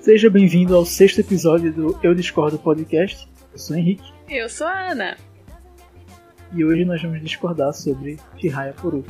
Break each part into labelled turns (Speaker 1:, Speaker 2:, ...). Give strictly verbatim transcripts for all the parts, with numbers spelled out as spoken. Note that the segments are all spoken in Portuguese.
Speaker 1: Seja bem-vindo ao sexto episódio do Eu Discordo Podcast. Eu sou o Henrique.
Speaker 2: Eu sou a Ana.
Speaker 1: E hoje nós vamos discordar sobre Chihaya Furu.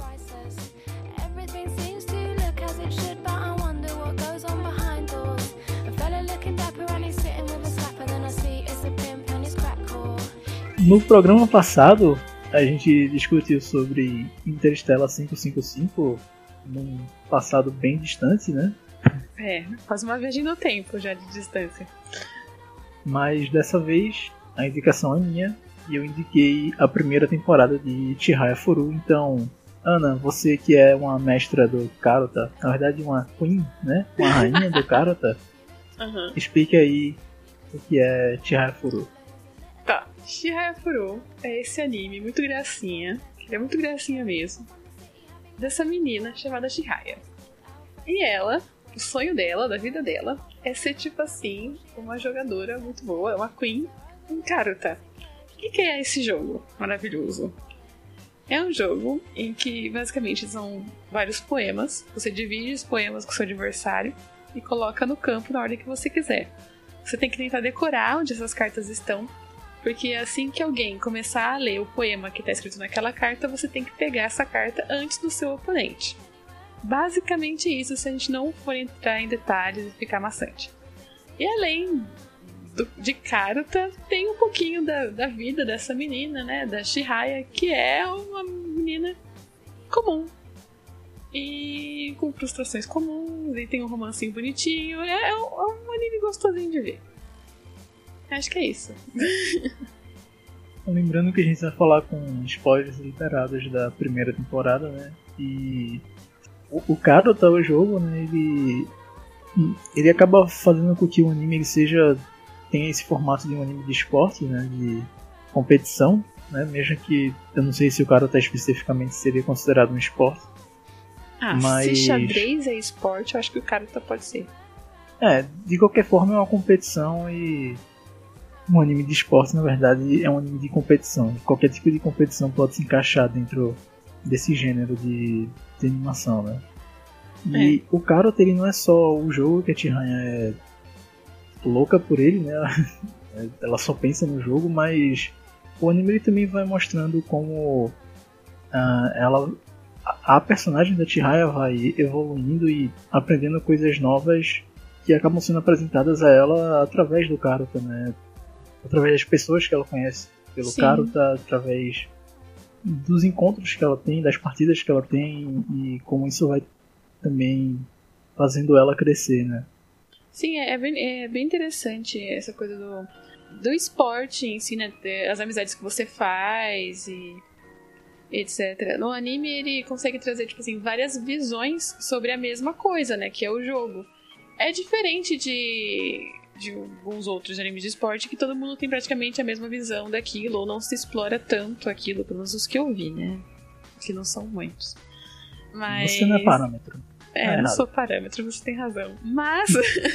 Speaker 1: No programa passado, a gente discutiu sobre Interstellar quinhentos e cinquenta e cinco num passado bem distante, né?
Speaker 2: É, quase uma viagem no tempo já de distância.
Speaker 1: Mas dessa vez, a indicação é minha e eu indiquei a primeira temporada de Chihaya Furu. Então, Ana, você que é uma mestra do Karota, na verdade uma queen, né? Uma rainha do Karota,
Speaker 2: Uhum.
Speaker 1: explique aí o que é Chihaya Furu.
Speaker 2: Tá, Chihaya Furu é esse anime muito gracinha, que é muito gracinha mesmo, dessa menina chamada Chihaya. E ela, o sonho dela, da vida dela, é ser tipo assim, uma jogadora muito boa, uma queen em Karota. O que, que é esse jogo maravilhoso? É um jogo em que basicamente são vários poemas, você divide os poemas com o seu adversário e coloca no campo na ordem que você quiser. Você tem que tentar decorar onde essas cartas estão, porque assim que alguém começar a ler o poema que está escrito naquela carta, você tem que pegar essa carta antes do seu oponente. Basicamente isso, se a gente não for entrar em detalhes e ficar maçante. E além do, de Karota, tem um pouquinho da, da vida dessa menina, né, da Chihaya, que é uma menina comum. E com frustrações comuns, e tem um romancinho bonitinho. É, é, um, é um anime gostosinho de ver. Acho que é isso.
Speaker 1: Lembrando que a gente vai falar com spoilers literados da primeira temporada, né? E o, o Karota, o jogo, né? Ele, ele acaba fazendo com que o anime ele seja, tenha esse formato de um anime de esporte, né? De competição, né? Mesmo que eu não sei se o Karota especificamente seria considerado um esporte.
Speaker 2: Ah,
Speaker 1: mas...
Speaker 2: se xadrez é esporte, eu acho que o Karota pode ser.
Speaker 1: É, de qualquer forma é uma competição e um anime de esporte, na verdade, é um anime de competição. Qualquer tipo de competição pode se encaixar dentro desse gênero de, de animação, né? E é. O Karota, ele não é só o jogo que a Chihaya é louca por ele, né? Ela só pensa no jogo, mas o anime ele também vai mostrando como uh, ela, a personagem da Chihaya vai evoluindo e aprendendo coisas novas que acabam sendo apresentadas a ela através do Karota, né? Através das pessoas que ela conhece pelo Sim. Karota, através dos encontros que ela tem, das partidas que ela tem e como isso vai também fazendo ela crescer, né?
Speaker 2: Sim, é bem, é bem interessante essa coisa do, do esporte em si, né? As amizades que você faz e etcétera. No anime ele consegue trazer tipo assim, várias visões sobre a mesma coisa, né? Que é o jogo. É diferente de... de alguns outros animes de esporte que todo mundo tem praticamente a mesma visão daquilo ou não se explora tanto aquilo, pelo menos os que eu vi, né? Que não são muitos. Mas...
Speaker 1: Você não é parâmetro.
Speaker 2: É,
Speaker 1: é
Speaker 2: não sou parâmetro, você tem razão. Mas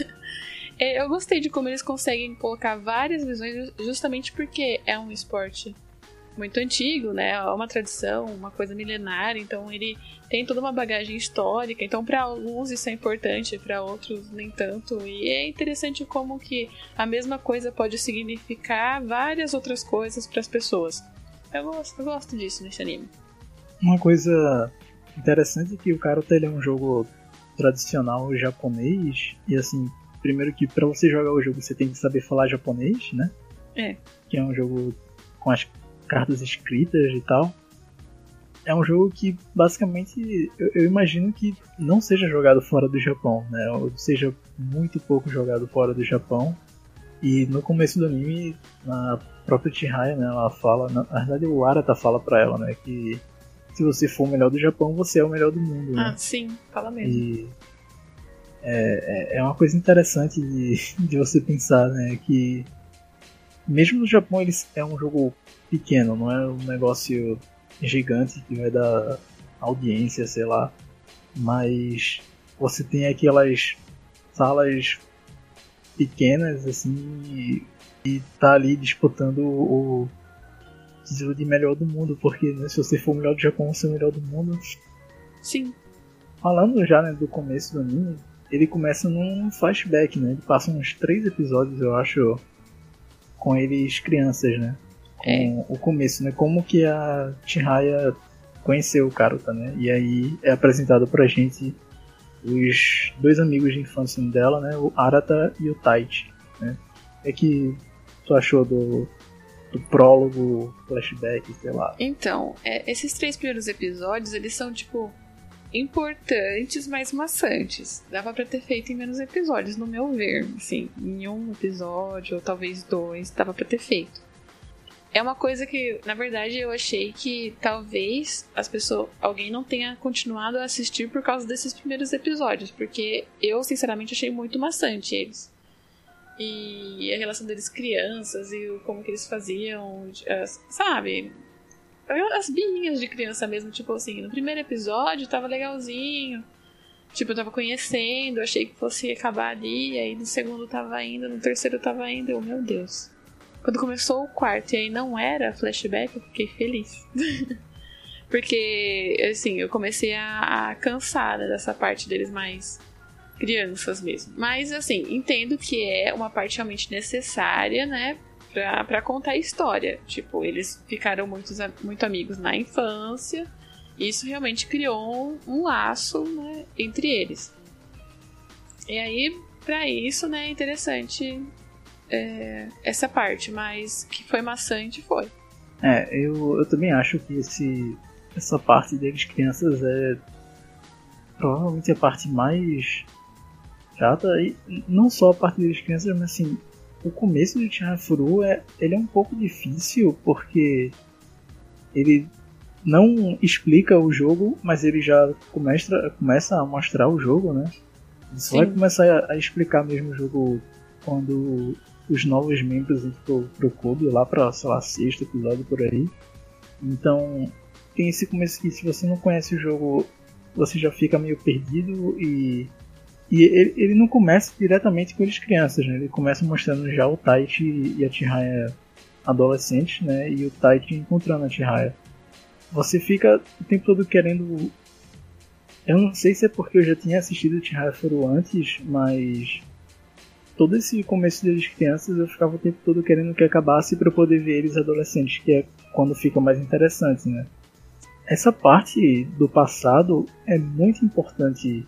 Speaker 2: é, eu gostei de como eles conseguem colocar várias visões justamente porque é um esporte muito antigo, né? É uma tradição, uma coisa milenária, então ele tem toda uma bagagem histórica, então para alguns isso é importante, para outros nem tanto, e é interessante como que a mesma coisa pode significar várias outras coisas para as pessoas. Eu gosto, eu gosto disso nesse anime.
Speaker 1: Uma coisa interessante é que o Karota ele é um jogo tradicional japonês, e assim, primeiro que para você jogar o jogo você tem que saber falar japonês, né?
Speaker 2: É.
Speaker 1: Que é um jogo com as cartas escritas e tal. É um jogo que basicamente eu, eu imagino que não seja jogado fora do Japão, né? Ou seja muito pouco jogado fora do Japão. E no começo do anime, a própria Chihaya, né, ela fala, na verdade o Arata fala pra ela, né, que se você for o melhor do Japão, você é o melhor do mundo, né?
Speaker 2: Ah, sim, fala mesmo.
Speaker 1: E é, é uma coisa interessante de, de você pensar, né, que mesmo no Japão ele é um jogo pequeno, não é um negócio gigante que vai dar audiência, sei lá, mas você tem aquelas salas pequenas assim e, e tá ali disputando o título de melhor do mundo, porque né, se você for o melhor do Japão, você é o melhor do mundo.
Speaker 2: Sim.
Speaker 1: Falando já, né, do começo do anime, ele começa num flashback, né? Ele passa uns três episódios, eu acho, com eles crianças, né? Com é. o começo, né? Como que a Chihaya conheceu o Karuta, né? E aí é apresentado pra gente os dois amigos de infância dela, né? O Arata e o Taichi, né? É que tu achou do, do prólogo, flashback, sei lá?
Speaker 2: Então, é, esses três primeiros episódios, eles são, tipo, importantes, mas maçantes. Dava pra ter feito em menos episódios, no meu ver. Assim, em um episódio, ou talvez dois, dava pra ter feito. É uma coisa que, na verdade, eu achei que talvez as pessoas, alguém não tenha continuado a assistir por causa desses primeiros episódios, porque eu, sinceramente, achei muito maçante eles. E a relação deles crianças e o, como que eles faziam, as, sabe? As birrinhas de criança mesmo, tipo assim, no primeiro episódio tava legalzinho, tipo, eu tava conhecendo, achei que fosse acabar ali, aí no segundo tava indo, no terceiro tava indo, eu, meu Deus. Quando começou o quarto e aí não era flashback, eu fiquei feliz. Porque, assim, eu comecei a, a cansar dessa parte deles mais crianças mesmo. Mas, assim, entendo que é uma parte realmente necessária, né? Pra, pra contar a história. Tipo, eles ficaram muito, muito amigos na infância. E isso realmente criou um, um laço, né, entre eles. E aí, pra isso, né, é interessante... É, essa parte, mas que foi maçante, foi.
Speaker 1: É, eu, eu também acho que esse, essa parte deles crianças é provavelmente a parte mais chata, e não só a parte deles crianças, mas assim, o começo de Chihaya Furu é, ele é um pouco difícil, porque ele não explica o jogo, mas ele já começa, começa a mostrar o jogo, né? Ele só vai começar a, a explicar mesmo o jogo quando os novos membros entram pro clube, lá pra, sei lá, sexto episódio por aí. Então, tem esse começo que se você não conhece o jogo, você já fica meio perdido e... E ele, ele não começa diretamente com eles crianças, né? Ele começa mostrando já o Taichi e a Chihaya adolescentes, né? E o Taichi encontrando a Chihaya. Você fica o tempo todo querendo... Eu não sei se é porque eu já tinha assistido Chihaya Furu antes, mas... todo esse começo deles crianças eu ficava o tempo todo querendo que acabasse para poder ver eles adolescentes, que é quando fica mais interessante, né? Essa parte do passado é muito importante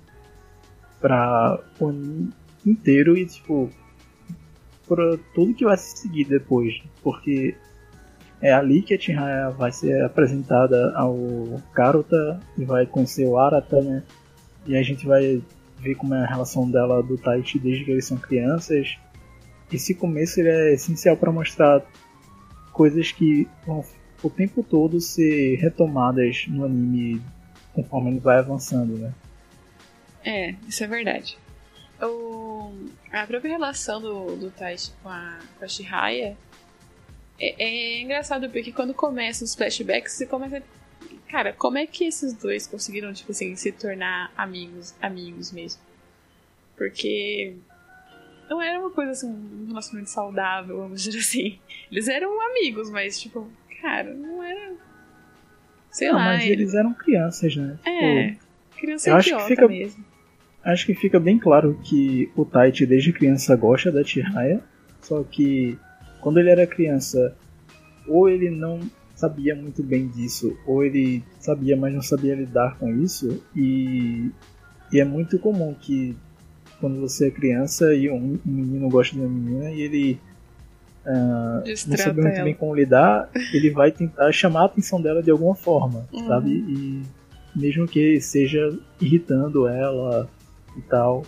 Speaker 1: para o anime inteiro e tipo para tudo que vai se seguir depois, porque é ali que a Chihaya vai ser apresentada ao Karuta e vai conhecer o Arata, né? E a gente vai ver como é a relação dela do Taichi desde que eles são crianças. Esse começo ele é essencial para mostrar coisas que vão o tempo todo ser retomadas no anime conforme ele vai avançando, né?
Speaker 2: É, isso é verdade. O, a própria relação do, do Taichi com a, com a Chihaya é, é engraçado porque quando começam os flashbacks você começa... Cara, como é que esses dois conseguiram, tipo assim, se tornar amigos, amigos mesmo? Porque não era uma coisa assim, um relacionamento saudável, vamos dizer assim. Eles eram amigos, mas, tipo, cara, não era... Sei
Speaker 1: não,
Speaker 2: lá.
Speaker 1: Mas
Speaker 2: ele...
Speaker 1: eles eram crianças, né?
Speaker 2: É,
Speaker 1: tipo,
Speaker 2: criança
Speaker 1: eu acho
Speaker 2: idiota
Speaker 1: que fica,
Speaker 2: mesmo.
Speaker 1: Acho que fica bem claro que o Taichi desde criança gosta da Chihaya, só que quando ele era criança, ou ele não sabia muito bem disso, ou ele sabia, mas não sabia lidar com isso, e, e é muito comum que quando você é criança e um, um menino gosta de uma menina e ele uh, não sabe muito ela. bem como lidar, ele vai tentar chamar a atenção dela de alguma forma, uhum. sabe? E mesmo que seja irritando ela e tal.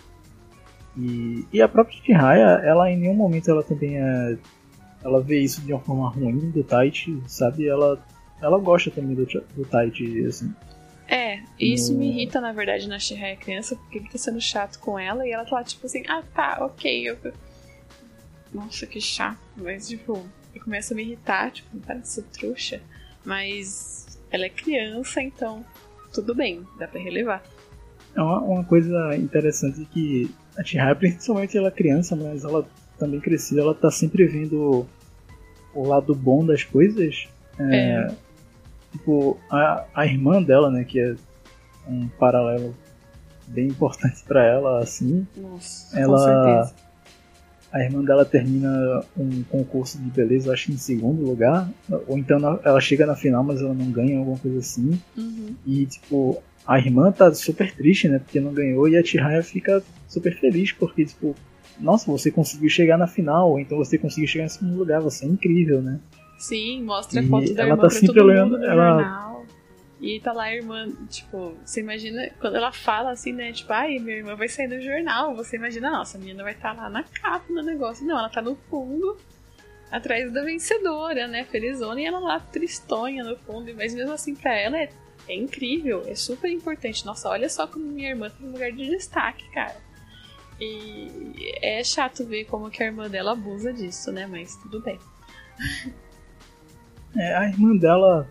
Speaker 1: E, e a própria Chihaya, ela em nenhum momento ela também é... ela vê isso de uma forma ruim do Taichi, sabe? Ela, ela gosta também do, do Taichi, assim.
Speaker 2: É, isso no... me irrita, na verdade, na Chihaya criança, porque ele tá sendo chato com ela e ela tá lá, tipo assim, ah, tá, ok. Eu... Nossa, que chato. Mas, tipo, eu começo a me irritar, tipo, para de ser trouxa. Mas ela é criança, então tudo bem, dá pra relevar.
Speaker 1: É uma, uma coisa interessante que a Chihaya, principalmente ela é criança, mas ela também crescida, ela tá sempre vendo o lado bom das coisas. É, é. Tipo, a, a irmã dela, né, que é um paralelo bem importante pra ela, assim.
Speaker 2: Nossa,
Speaker 1: ela,
Speaker 2: com certeza.
Speaker 1: A irmã dela termina um concurso de beleza, acho que em segundo lugar, ou então ela chega na final, mas ela não ganha, alguma coisa assim.
Speaker 2: Uhum.
Speaker 1: E, tipo, a irmã tá super triste, né, porque não ganhou, e a Chihaya fica super feliz, porque, tipo, nossa, você conseguiu chegar na final, ou então você conseguiu chegar em segundo lugar, você é incrível, né?
Speaker 2: Sim, mostra
Speaker 1: e
Speaker 2: a foto da
Speaker 1: ela
Speaker 2: irmã
Speaker 1: tá
Speaker 2: pra
Speaker 1: sempre
Speaker 2: todo
Speaker 1: olhando,
Speaker 2: mundo no
Speaker 1: ela...
Speaker 2: jornal. E tá lá a irmã, tipo, você imagina, quando ela fala assim, né, tipo, ai, minha irmã vai sair no jornal, você imagina, nossa, a menina vai estar tá lá na capa do negócio. Não, ela tá no fundo, atrás da vencedora, né, felizona, e ela lá tristonha no fundo, mas mesmo assim pra ela é, é incrível, é super importante. Nossa, olha só como minha irmã tem um lugar de destaque, cara. E é chato ver como que a irmã dela abusa disso, né, mas tudo bem.
Speaker 1: É, a irmã dela...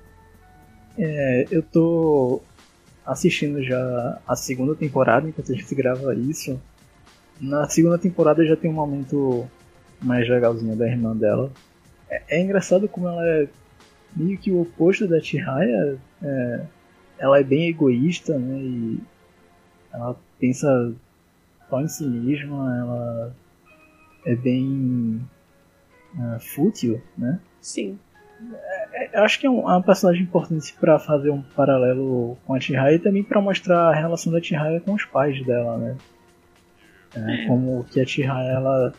Speaker 1: É, eu tô assistindo já a segunda temporada, enquanto a gente grava isso. Na segunda temporada já tem um momento mais legalzinho da irmã dela. É, é engraçado como ela é meio que o oposto da Chihaya. É, ela é bem egoísta, né? E ela pensa só em si mesma, ela é bem uh, fútil, né?
Speaker 2: Sim.
Speaker 1: É, eu acho que é, um, é uma personagem importante para fazer um paralelo com a Chihaya e também para mostrar a relação da Chihaya com os pais dela, né? É, como que a Chihaya ela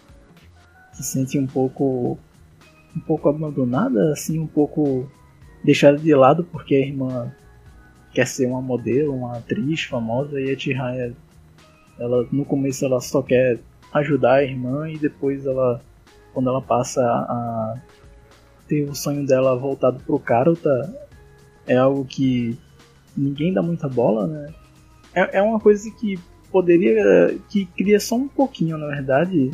Speaker 1: se sente um pouco um pouco abandonada, assim, um pouco deixada de lado porque a irmã quer ser uma modelo, uma atriz famosa, e a Chihaya, ela no começo ela só quer ajudar a irmã e depois ela, quando ela passa a ter o sonho dela voltado pro Karuta, é algo que ninguém dá muita bola, né? É, é uma coisa que poderia, que cria só um pouquinho, na verdade,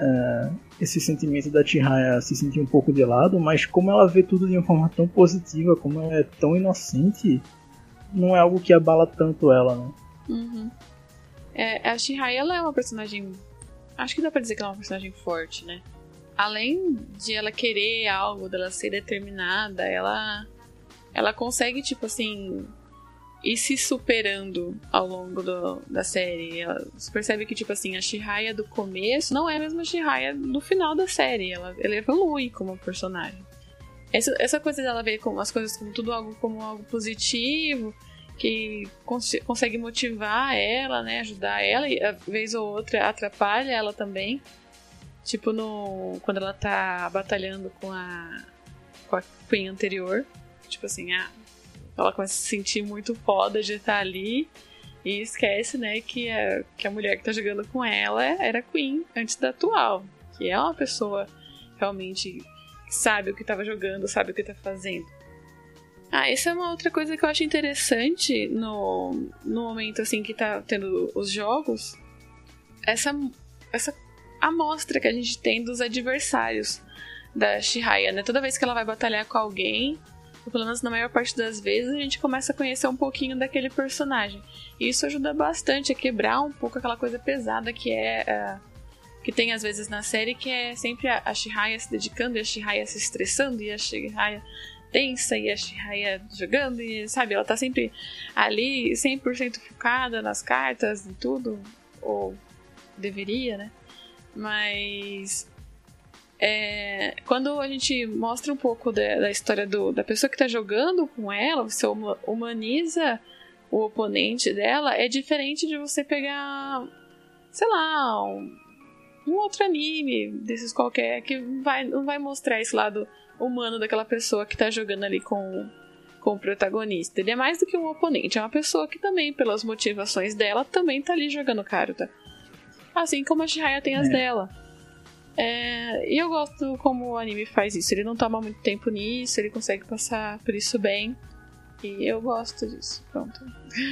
Speaker 1: é, esse sentimento da Chihaya se sentir um pouco de lado, mas como ela vê tudo de uma forma tão positiva, como ela é tão inocente, não é algo que abala tanto ela, né?
Speaker 2: Uhum. É, a Chihaya, ela é uma personagem, acho que dá pra dizer que ela é uma personagem forte, né? Além de ela querer algo, dela ser determinada, ela, ela consegue, tipo assim, ir se superando ao longo do, da série. Ela, você percebe que, tipo assim, a Chihaya do começo não é a mesma Chihaya do final da série. Ela, ela evolui como personagem. Essa, essa coisa dela ver como, as coisas como tudo algo, como algo positivo, que cons- consegue motivar ela, né, ajudar ela, e a vez ou outra atrapalha ela também. Tipo, no, quando ela tá batalhando com a, com a Queen anterior. Tipo assim, ah, ela começa a se sentir muito foda de estar ali. E esquece, né, que a, que a mulher que tá jogando com ela era Queen antes da atual. Que é uma pessoa realmente que sabe o que tava jogando, sabe o que tá fazendo. Ah, essa é uma outra coisa que eu acho interessante no, no momento assim que tá tendo os jogos. Essa... essa amostra que a gente tem dos adversários da Chihaya, né? Toda vez que ela vai batalhar com alguém, ou pelo menos na maior parte das vezes, a gente começa a conhecer um pouquinho daquele personagem. E isso ajuda bastante a quebrar um pouco aquela coisa pesada que é uh, que tem às vezes na série, que é sempre a, a Chihaya se dedicando e a Chihaya se estressando e a Chihaya tensa e a Chihaya jogando e, sabe, ela tá sempre ali cem por cento focada nas cartas e tudo, ou deveria, né? Mas é, quando a gente mostra um pouco da, da história do, da pessoa que está jogando com ela, você humaniza o oponente dela, é diferente de você pegar, sei lá, um, um outro anime desses qualquer, que vai, não vai mostrar esse lado humano daquela pessoa que está jogando ali com, com o protagonista. Ele é mais do que um oponente, é uma pessoa que também, pelas motivações dela, também está ali jogando Karuta. Assim como a Chihaya tem as é. dela. É, e eu gosto como o anime faz isso. Ele não toma muito tempo nisso, ele consegue passar por isso bem. E eu gosto disso. Pronto.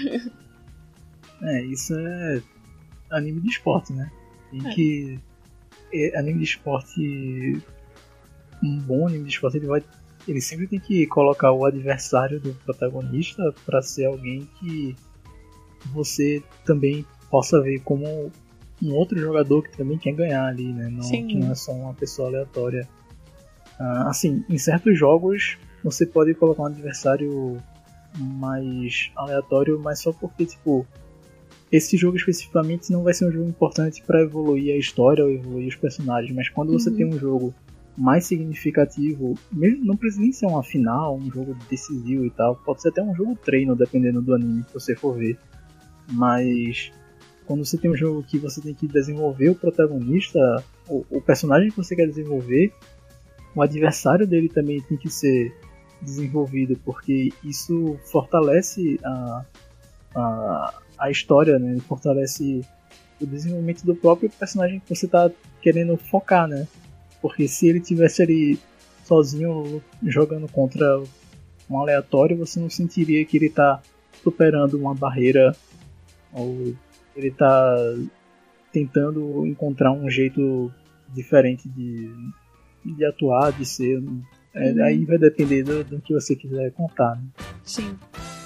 Speaker 1: É, isso é anime de esporte, né? Tem
Speaker 2: é.
Speaker 1: que. É, anime de esporte. Um bom anime de esporte, ele vai. Ele sempre tem que colocar o adversário do protagonista pra ser alguém que você também possa ver como um outro jogador que também quer ganhar ali, né? Não, que não é só uma pessoa aleatória. Ah, assim, em certos jogos você pode colocar um adversário mais aleatório, mas só porque, tipo, esse jogo especificamente não vai ser um jogo importante para evoluir a história ou evoluir os personagens, mas quando uhum. você tem um jogo mais significativo, mesmo não precisa nem ser uma final, um jogo decisivo e tal, pode ser até um jogo treino, dependendo do anime que você for ver, mas quando você tem um jogo que você tem que desenvolver o protagonista, o, o personagem que você quer desenvolver, o adversário dele também tem que ser desenvolvido, porque isso fortalece a, a, a história, né? Fortalece o desenvolvimento do próprio personagem que você está querendo focar, né? Porque se ele tivesse ali sozinho jogando contra um aleatório, você não sentiria que ele está superando uma barreira ou ele está tentando encontrar um jeito diferente de, de atuar, de ser. É, uhum. Aí vai depender do, do que você quiser contar, né?
Speaker 2: Sim.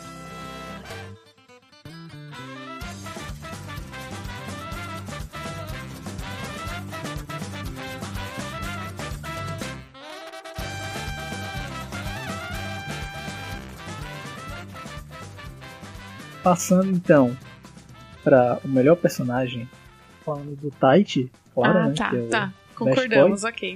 Speaker 1: Passando então para o melhor personagem, falando do Taichi, claro,
Speaker 2: ah,
Speaker 1: né?
Speaker 2: Tá,
Speaker 1: que é o
Speaker 2: tá. Concordamos, ok.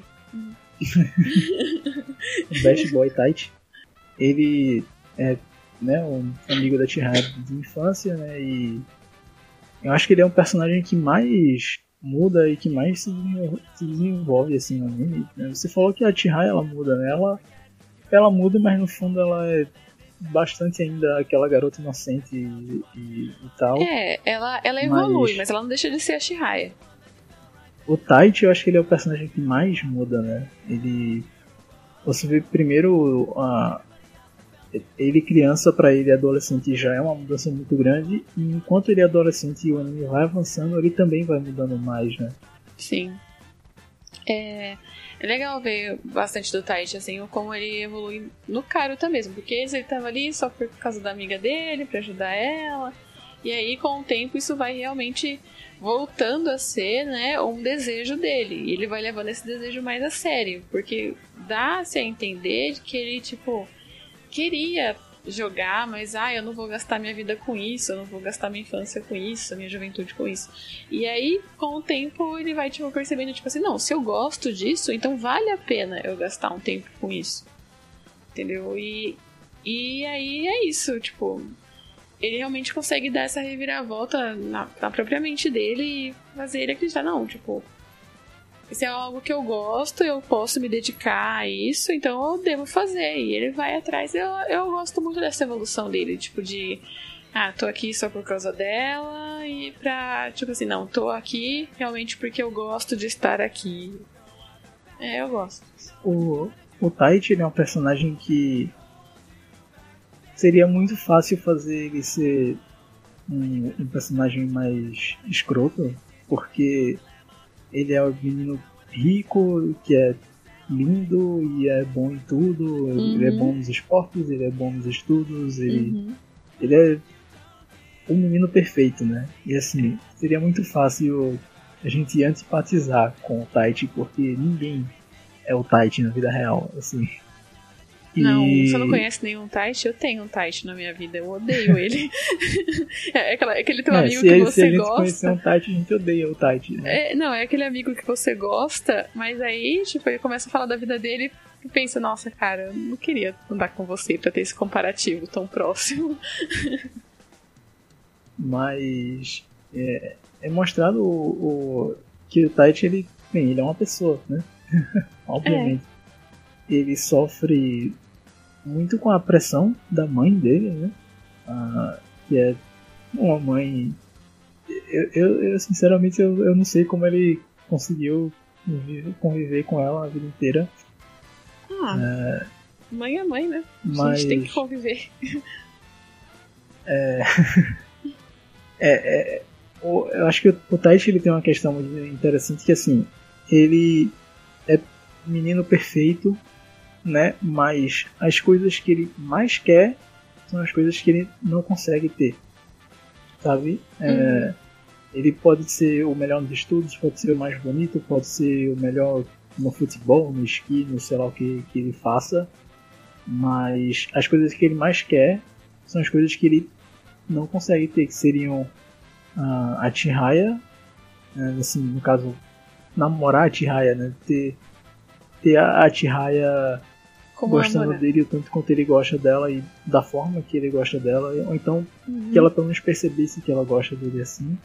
Speaker 1: O Best Boy Taichi. Ele é, né, um amigo da Chihaya de infância, né? E eu acho que ele é um personagem que mais muda e que mais se desenvolve, se desenvolve assim no anime. Você falou que a Chihaya ela muda, né? Ela, ela muda, mas no fundo ela é bastante ainda aquela garota inocente e, e, e tal.
Speaker 2: É, ela, ela evolui, mas... mas ela não deixa de ser a Chihaya.
Speaker 1: O Taichi, eu acho que ele é o personagem que mais muda, né? Ele... Você vê primeiro... A... Ele criança pra ele adolescente já é uma mudança muito grande. E enquanto ele é adolescente e o anime vai avançando, ele também vai mudando mais, né?
Speaker 2: Sim. É... É legal ver bastante do Taichi, assim, como ele evolui no Karuta mesmo. Porque ele tava ali só por causa da amiga dele, pra ajudar ela. E aí, com o tempo, isso vai realmente voltando a ser, né, um desejo dele. E ele vai levando esse desejo mais a sério. Porque dá-se a entender que ele, tipo, queria jogar, mas, ah, eu não vou gastar minha vida com isso, eu não vou gastar minha infância com isso, minha juventude com isso. E aí, com o tempo, ele vai, tipo, percebendo, tipo assim, não, se eu gosto disso, então vale a pena eu gastar um tempo com isso. Entendeu? E, e aí é isso, tipo... Ele realmente consegue dar essa reviravolta na, na própria mente dele e fazer ele acreditar, não, tipo, isso é algo que eu gosto, eu posso me dedicar a isso, então eu devo fazer. E ele vai atrás, eu, eu gosto muito dessa evolução dele, tipo de, ah, tô aqui só por causa dela, e pra, tipo assim, não, tô aqui realmente porque eu gosto de estar aqui. É, eu gosto.
Speaker 1: O, o Taichi, ele é um personagem que seria muito fácil fazer ele ser um, um personagem mais escroto, porque ele é um menino rico, que é lindo e é bom em tudo, uhum. Ele é bom nos esportes, ele é bom nos estudos, ele, uhum. ele é um menino perfeito, né? E assim, seria muito fácil a gente antipatizar com o Taichi, porque ninguém é o Taichi na vida real, assim...
Speaker 2: Não,
Speaker 1: e...
Speaker 2: você não conhece nenhum Taichi? Eu tenho um Taichi na minha vida, eu odeio ele. É aquela, aquele teu
Speaker 1: é,
Speaker 2: amigo
Speaker 1: se
Speaker 2: que
Speaker 1: ele,
Speaker 2: você
Speaker 1: se a gente
Speaker 2: gosta.
Speaker 1: Conhecer um Taichi, a gente odeia o Taichi. Né?
Speaker 2: É, não, é aquele amigo que você gosta, mas aí, tipo, ele começa a falar da vida dele e pensa, nossa, cara, eu não queria andar com você pra ter esse comparativo tão próximo.
Speaker 1: Mas é, é mostrado o, o, que o Taichi, ele, bem, ele é uma pessoa, né? Obviamente. É. Ele sofre muito com a pressão da mãe dele, né? Ah, que é uma mãe... Eu, eu, eu sinceramente, eu, eu não sei como ele conseguiu conviver, conviver com ela a vida inteira.
Speaker 2: Ah, é, mãe é mãe, né?
Speaker 1: Mas,
Speaker 2: a gente tem que conviver.
Speaker 1: É... é, é o, eu acho que o, o Taichi, ele tem uma questão muito interessante, que assim, ele é menino perfeito, né? Mas as coisas que ele mais quer são as coisas que ele não consegue ter, sabe? Uhum. É, ele pode ser o melhor nos estudos, pode ser o mais bonito, pode ser o melhor no futebol, no esqui, no sei lá o que, que ele faça, mas as coisas que ele mais quer são as coisas que ele não consegue ter, que seriam a, a Chihaya, né, assim, no caso, namorar a Chihaya, né? Ter, ter a, a Chihaya
Speaker 2: Como
Speaker 1: gostando
Speaker 2: namorada.
Speaker 1: dele o tanto quanto ele gosta dela e da forma que ele gosta dela, ou então
Speaker 2: Uhum.
Speaker 1: que ela pelo menos percebesse que ela gosta dele assim.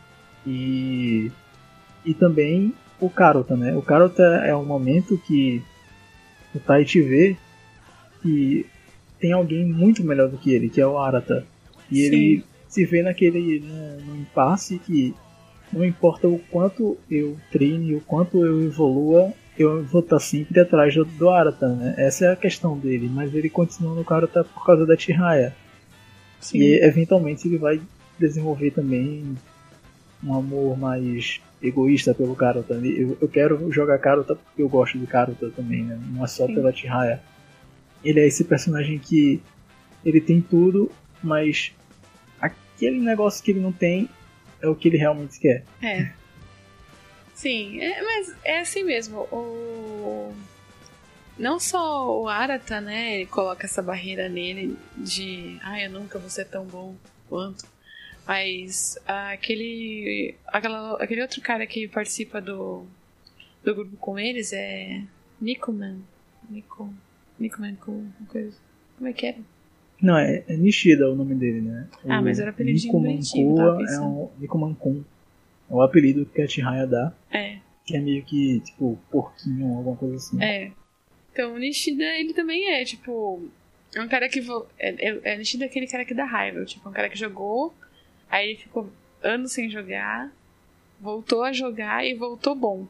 Speaker 1: E, e também o Karota, né? O Karota é um momento que o Taichi vê que tem alguém muito melhor do que ele, que é o Arata. E
Speaker 2: Sim.
Speaker 1: ele se vê naquele no, no impasse que não importa o quanto eu treine, o quanto eu evolua, eu vou estar sempre atrás do, do Arata, né? Essa é a questão dele, mas ele continua no Karata por causa da Chihaya.
Speaker 2: Sim.
Speaker 1: E eventualmente ele vai desenvolver também um amor mais egoísta pelo Karota. Eu, eu quero jogar Karota porque eu gosto de Karota também, né? Não é só
Speaker 2: Sim.
Speaker 1: pela Chihaya. Ele é esse personagem que ele tem tudo, mas aquele negócio que ele não tem é o que ele realmente quer.
Speaker 2: É. Sim, é, mas é assim mesmo. O... Não só o Arata, né? Ele coloca essa barreira nele de ah, eu nunca vou ser tão bom quanto. Mas aquele, aquela, aquele outro cara que participa do, do grupo com eles é Nikoman. Nico, Nikoman com coisa. Como é que era?
Speaker 1: Não, é, é Nishida o nome dele, né? O
Speaker 2: Ah, mas era apelidinho bonitinho, tava
Speaker 1: Nikoman é
Speaker 2: pensando.
Speaker 1: um Nikoman-kun. É o apelido que a Chihaya dá.
Speaker 2: É.
Speaker 1: Que é meio que, tipo, porquinho, alguma coisa assim.
Speaker 2: É. Então o Nishida, ele também é, tipo... É um cara que... Vo... É, é, é Nishida é aquele cara que dá raiva. Tipo, é um cara que jogou... Aí ele ficou anos sem jogar, voltou a jogar e voltou bom.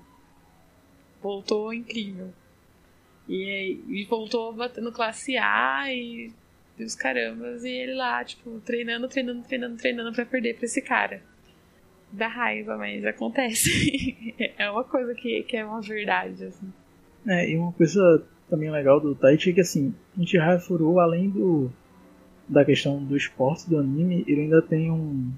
Speaker 2: Voltou incrível. E, e voltou batendo classe A e, e os carambas. E ele lá, tipo, treinando, treinando, treinando, treinando pra perder pra esse cara. Dá raiva, mas acontece. É uma coisa que, que é uma verdade, assim.
Speaker 1: É, e uma coisa também legal do Taichi é que, assim, o Chihaya Furu, além do... da questão do esporte do anime, ele ainda tem um,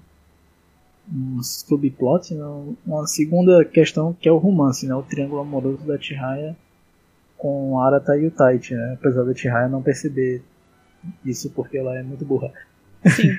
Speaker 1: um subplot, né? Uma segunda questão que é o romance, né? O triângulo amoroso da Chihaya com a Arata e o Taichi, né? Apesar da Chihaya não perceber isso porque ela é muito burra.
Speaker 2: Sim.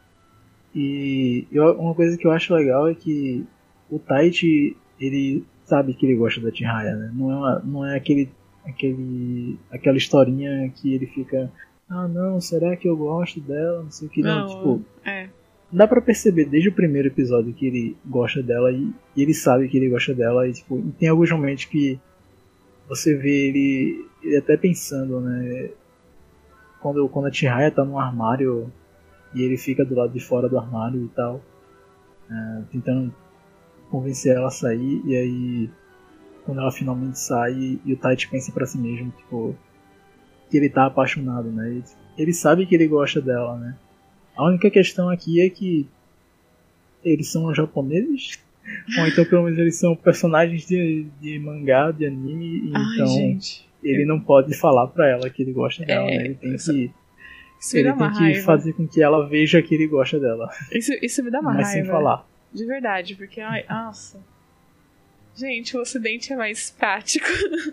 Speaker 1: E eu, uma coisa que eu acho legal é que o Taichi, ele sabe que ele gosta da Chihaya, né? Não é, uma, não é aquele, aquele, aquela historinha que ele fica... Ah, não, será que eu gosto dela? Não sei o que. Não,
Speaker 2: Não,
Speaker 1: tipo,
Speaker 2: é.
Speaker 1: dá pra perceber desde o primeiro episódio que ele gosta dela e, e ele sabe que ele gosta dela. E, tipo, e tem alguns momentos que você vê ele, ele até pensando, né? Quando, quando a Chihaya tá no armário e ele fica do lado de fora do armário e tal, é, tentando convencer ela a sair. E aí, quando ela finalmente sai e o Taichi pensa pra si mesmo, tipo... que ele tá apaixonado, né? Ele, ele sabe que ele gosta dela, né? A única questão aqui é que eles são japoneses, ou então pelo menos eles são personagens de, de mangá, de anime, e
Speaker 2: Ai,
Speaker 1: então
Speaker 2: gente.
Speaker 1: ele não pode falar pra ela que ele gosta dela,
Speaker 2: É,
Speaker 1: né? Ele tem
Speaker 2: isso-
Speaker 1: que,
Speaker 2: Isso me
Speaker 1: ele
Speaker 2: dá uma
Speaker 1: tem que
Speaker 2: raiva.
Speaker 1: fazer com que ela veja que ele gosta dela,
Speaker 2: Isso, isso me dá uma
Speaker 1: mas
Speaker 2: raiva.
Speaker 1: sem falar.
Speaker 2: De verdade, porque, ai, nossa. Gente, o Ocidente é mais prático.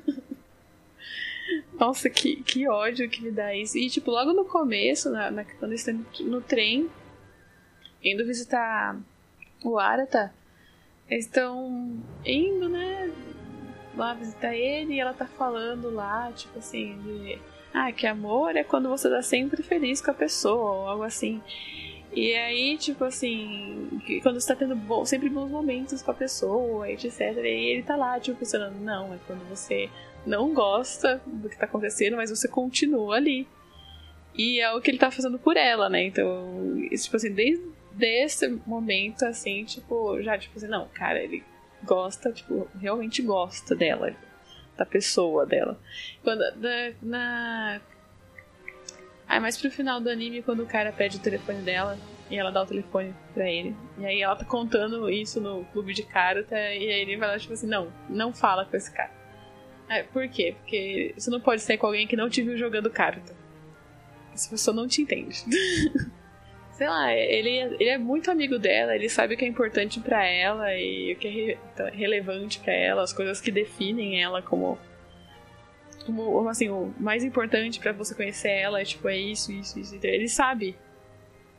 Speaker 2: Nossa, que, que ódio que me dá isso. E, tipo, logo no começo, na, na, quando eles estão no trem, indo visitar o Arata, eles estão indo, né, lá visitar ele, e ela tá falando lá, tipo assim, de... Ah, que amor é quando você tá sempre feliz com a pessoa, ou algo assim. E aí, tipo assim, que quando você tá tendo bom, sempre bons momentos com a pessoa, etcétera. E ele tá lá, tipo, pensando, não, é quando você não gosta do que tá acontecendo, mas você continua ali. E é o que ele tá fazendo por ela, né? Então, isso, tipo assim, desde esse momento, assim, tipo, já, tipo assim, não, cara, ele gosta, tipo, realmente gosta dela, da pessoa dela. Quando, na... na Ah, mas pro final do anime, quando o cara pede o telefone dela e ela dá o telefone pra ele, e aí ela tá contando isso no clube de Karata, e aí ele vai lá, tipo assim, não, não fala com esse cara. É, por quê? Porque você não pode sair com alguém que não te viu jogando Karata. Essa pessoa não te entende. Sei lá, ele, ele é muito amigo dela, ele sabe o que é importante pra ela e o que é re, relevante pra ela, as coisas que definem ela como... Como, assim, o mais importante pra você conhecer ela é, tipo, é isso, isso, isso. Ele sabe.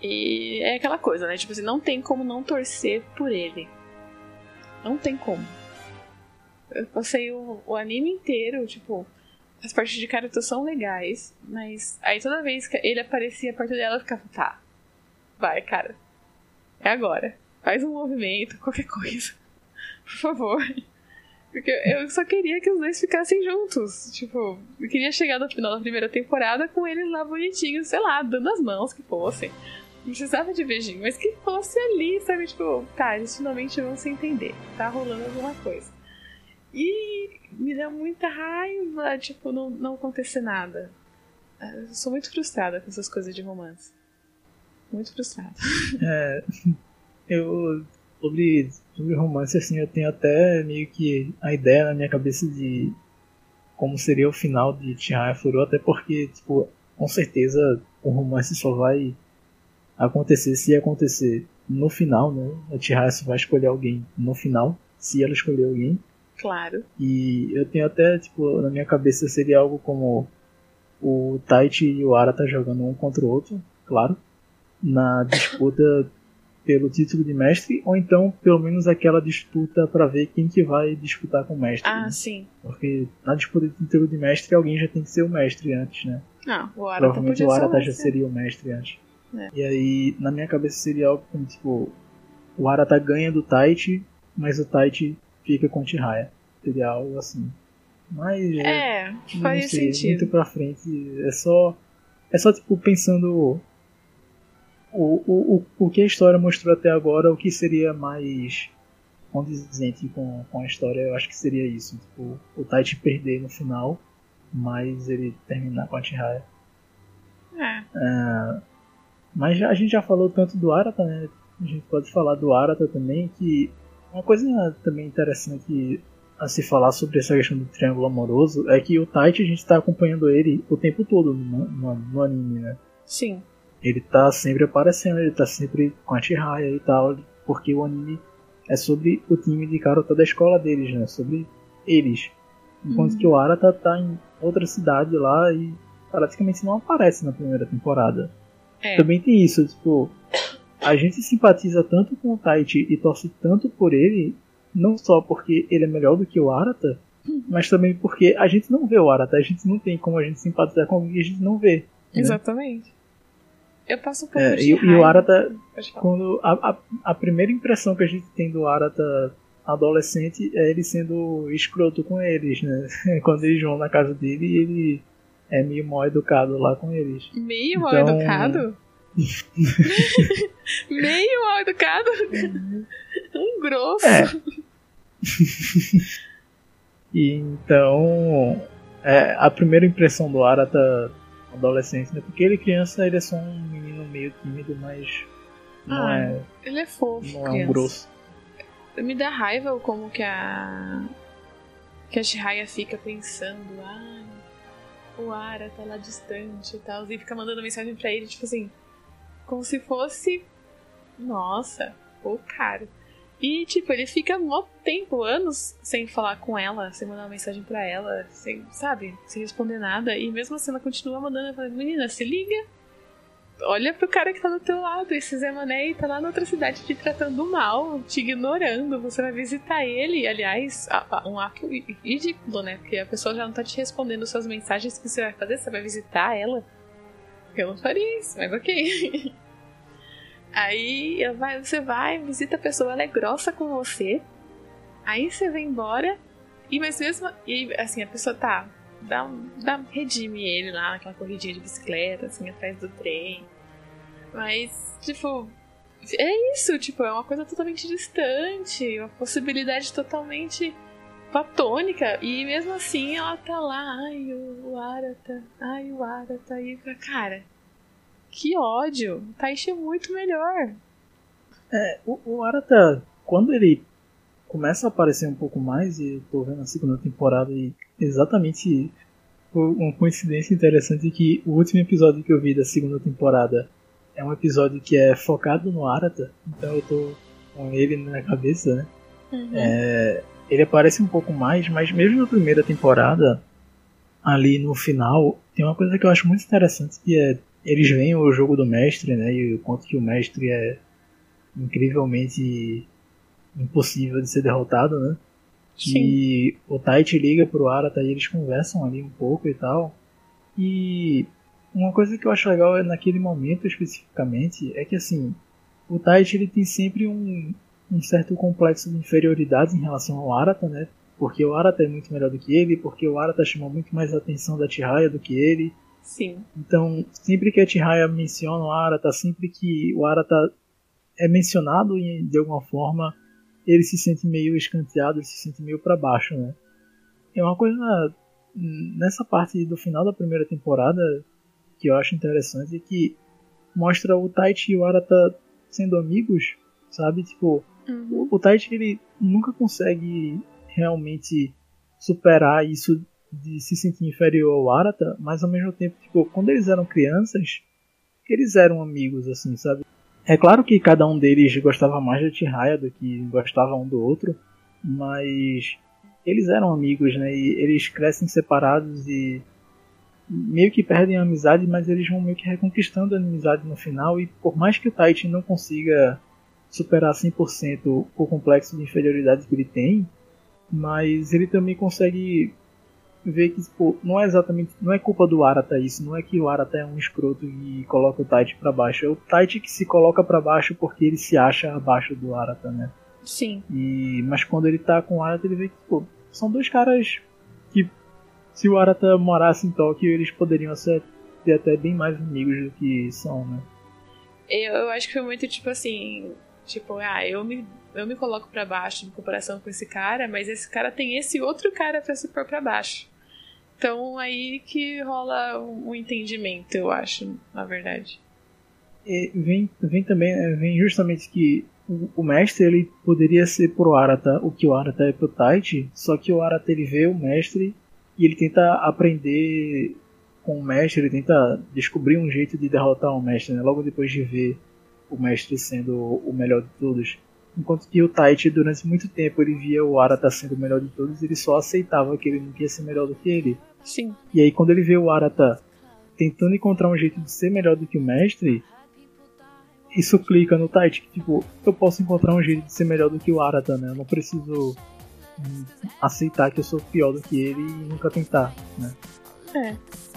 Speaker 2: E é aquela coisa, né? Tipo assim, não tem como não torcer por ele. Não tem como. Eu passei o, o anime inteiro, tipo, as partes de Karuto são legais, mas aí toda vez que ele aparecia perto dela, eu ficava, tá, vai, cara, é agora. Faz um movimento, qualquer coisa. Por favor. Porque eu só queria que os dois ficassem juntos. Tipo, eu queria chegar no final da primeira temporada com eles lá bonitinhos, sei lá, dando as mãos, que fossem. Não precisava de beijinho, mas que fosse ali, sabe? Tipo, tá, eles finalmente vão se entender. Tá rolando alguma coisa. E me dá muita raiva, tipo, não, não acontecer nada. Eu sou muito frustrada com essas coisas de romance. Muito frustrada.
Speaker 1: É, eu, sobre, sobre romance, assim, eu tenho até meio que a ideia na minha cabeça de como seria o final de Chihaya Furu, até porque, tipo, com certeza o romance só vai acontecer se acontecer no final, né? A Chihaya só vai escolher alguém no final, se ela escolher alguém.
Speaker 2: Claro.
Speaker 1: E eu tenho até, tipo, na minha cabeça seria algo como o Taichi e o Arata jogando um contra o outro, claro, na disputa pelo título de mestre, ou então pelo menos aquela disputa para ver quem que vai disputar com o mestre.
Speaker 2: Ah,
Speaker 1: né?
Speaker 2: sim.
Speaker 1: Porque na disputa de título de mestre alguém já tem que ser o mestre antes, né?
Speaker 2: Ah, o Arata
Speaker 1: Provavelmente
Speaker 2: podia
Speaker 1: o Arata
Speaker 2: ser
Speaker 1: já seria o mestre antes.
Speaker 2: É.
Speaker 1: E aí, na minha cabeça seria algo como, tipo, o Arata ganha do Taichi, mas o Taichi fica com Chihaya. Seria algo assim. Mas
Speaker 2: É,
Speaker 1: não
Speaker 2: faria
Speaker 1: sei,
Speaker 2: sentido.
Speaker 1: muito pra frente. É só, é só tipo, pensando o, o, o, o que a história mostrou até agora, o que seria mais condizente com, com a história, eu acho que seria isso. Tipo, o Taichi perder no final, mas ele terminar com a Chihaya.
Speaker 2: É.
Speaker 1: É, mas já, a gente já falou tanto do Arata, né? A gente pode falar do Arata também, que uma coisa também interessante a se falar sobre essa questão do triângulo amoroso é que o Taichi, a gente tá acompanhando ele o tempo todo no, no, no anime, né?
Speaker 2: Sim.
Speaker 1: Ele tá sempre aparecendo, ele tá sempre com a Chihaya e tal, porque o anime é sobre o time de Karuta da escola deles, né? Sobre eles. Enquanto
Speaker 2: Uhum.
Speaker 1: que o Arata tá em outra cidade lá e praticamente não aparece na primeira temporada.
Speaker 2: É.
Speaker 1: Também tem isso, tipo, a gente simpatiza tanto com o Taichi e torce tanto por ele, não só porque ele é melhor do que o Arata, mas também porque a gente não vê o Arata, a gente não tem como a gente simpatizar com alguém que a gente não vê. Né?
Speaker 2: Exatamente. Eu passo um pouco
Speaker 1: É,
Speaker 2: de
Speaker 1: e,
Speaker 2: raiva.
Speaker 1: e o Arata,
Speaker 2: Pode falar.
Speaker 1: quando a, a, a primeira impressão que a gente tem do Arata adolescente é ele sendo escroto com eles, né? Quando eles vão na casa dele e ele é meio mal educado lá com eles.
Speaker 2: Meio mal
Speaker 1: Então-
Speaker 2: educado? Meio mal educado? Um grosso.
Speaker 1: É. E então, é, a primeira impressão do Arata adolescente, né? Porque ele criança, ele é só um menino meio tímido, mas não
Speaker 2: Ah,
Speaker 1: é,
Speaker 2: Ele é fofo,
Speaker 1: não é um
Speaker 2: criança.
Speaker 1: grosso.
Speaker 2: Me dá raiva como que a que a Chihaya fica pensando, ai, o Ara tá lá distante e tal, e fica mandando mensagem pra ele, tipo assim, como se fosse, nossa, o cara. E, tipo, ele fica mó tempo, anos, sem falar com ela, sem mandar uma mensagem pra ela, sem, sabe, sem responder nada, e mesmo assim ela continua mandando, eu falo, menina, se liga, olha pro cara que tá do teu lado, esse Zé Mané tá lá na outra cidade te tratando mal, te ignorando, você vai visitar ele, aliás, um ato ridículo, né, porque a pessoa já não tá te respondendo suas mensagens, o que você vai fazer? Você vai visitar ela? Eu não faria isso, mas ok. Aí ela vai, você vai, visita a pessoa, ela é grossa com você, aí você vem embora, e mas mesmo, e assim, a pessoa tá, dá, dá, redime ele lá, naquela corridinha de bicicleta, assim, atrás do trem, mas, tipo, é isso, tipo, é uma coisa totalmente distante, uma possibilidade totalmente platônica, e mesmo assim ela tá lá, ai, o Arata, ai, o Arata, e cara, que ódio, o Taichi é muito melhor.
Speaker 1: É, o, o Arata, quando ele começa a aparecer um pouco mais, e eu tô vendo a segunda temporada, e exatamente uma coincidência interessante que o último episódio que eu vi da segunda temporada é um episódio que é focado no Arata, então eu tô com ele na cabeça, né?
Speaker 2: Uhum.
Speaker 1: É, ele aparece um pouco mais, mas mesmo na primeira temporada, ali no final, tem uma coisa que eu acho muito interessante, que é eles veem o jogo do mestre, né, e o quanto que o mestre é incrivelmente impossível de ser derrotado, né? Sim. E o Taichi liga pro Arata e eles conversam ali um pouco e tal. E uma coisa que eu acho legal é naquele momento especificamente é que assim, o Taichi ele tem sempre um, um certo complexo de inferioridade em relação ao Arata, né? Porque o Arata é muito melhor do que ele, porque o Arata chama muito mais a atenção da Chihaya do que ele.
Speaker 2: Sim.
Speaker 1: Então, sempre que a Chihaya menciona o Arata, sempre que o Arata é mencionado de alguma forma, ele se sente meio escanteado, ele se sente meio para baixo, né? É uma coisa nessa parte do final da primeira temporada que eu acho interessante é que mostra o Taichi e o Arata sendo amigos, sabe? Tipo,
Speaker 2: uhum.
Speaker 1: o, o Taichi ele nunca consegue realmente superar isso de se sentir inferior ao Arata, mas ao mesmo tempo, tipo, quando eles eram crianças, eles eram amigos, assim, sabe? É claro que cada um deles gostava mais da Chihaya do que gostava um do outro, mas eles eram amigos, né? E eles crescem separados e meio que perdem a amizade, mas eles vão meio que reconquistando a amizade no final. E por mais que o Taichi não consiga superar cem por cento o complexo de inferioridade que ele tem, mas ele também consegue ver que tipo, não é exatamente, não é culpa do Arata isso, não é que o Arata é um escroto e coloca o Taichi pra baixo, é o Taichi que se coloca pra baixo porque ele se acha abaixo do Arata, né?
Speaker 2: Sim.
Speaker 1: E, mas quando ele tá com o Arata, ele vê que pô, são dois caras que se o Arata morasse em Tóquio, eles poderiam ser ter até bem mais amigos do que são, né?
Speaker 2: Eu, eu acho que foi muito tipo assim, tipo, ah, eu me eu me coloco pra baixo em comparação com esse cara, mas esse cara tem esse outro cara pra se pôr pra baixo. Então aí que rola um entendimento, eu acho, na verdade.
Speaker 1: E vem, vem também, vem justamente que o, o mestre ele poderia ser pro Arata o que o Arata é pro Taichi, só que o Arata ele vê o mestre e ele tenta aprender com o mestre, ele tenta descobrir um jeito de derrotar o mestre, né? Logo depois de ver o mestre sendo o melhor de todos. Enquanto que o Taichi, durante muito tempo, ele via o Arata sendo o melhor de todos, ele só aceitava que ele não queria ser melhor do que ele.
Speaker 2: Sim.
Speaker 1: E aí quando ele vê o Arata tentando encontrar um jeito de ser melhor do que o mestre, isso clica no Taichi, que tipo, eu posso encontrar um jeito de ser melhor do que o Arata, né? Eu não preciso hum, aceitar que eu sou pior do que ele e nunca tentar, né?
Speaker 2: É.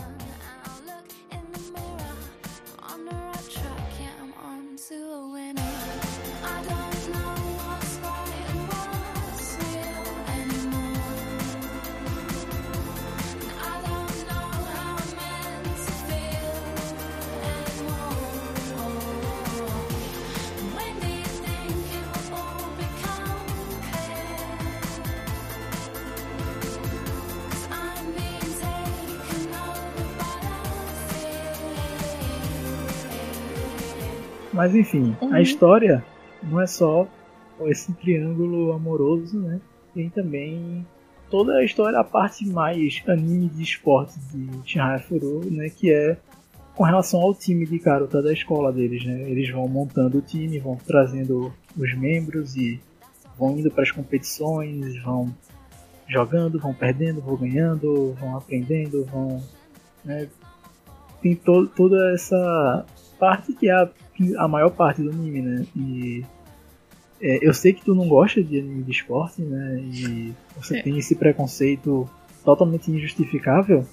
Speaker 1: Mas enfim, uhum. A história não é só esse triângulo amoroso, né? Tem também toda a história, a parte mais anime de esporte de Chihaya Furu, né? Que é com relação ao time de Karuta da escola deles, né? Eles vão montando o time, vão trazendo os membros e vão indo para as competições, vão jogando, vão perdendo, vão ganhando, vão aprendendo, vão... Né? Tem to- toda essa parte que é a a maior parte do anime, né? E é, eu sei que tu não gosta de anime de esporte, né? E você é. tem esse preconceito totalmente injustificável,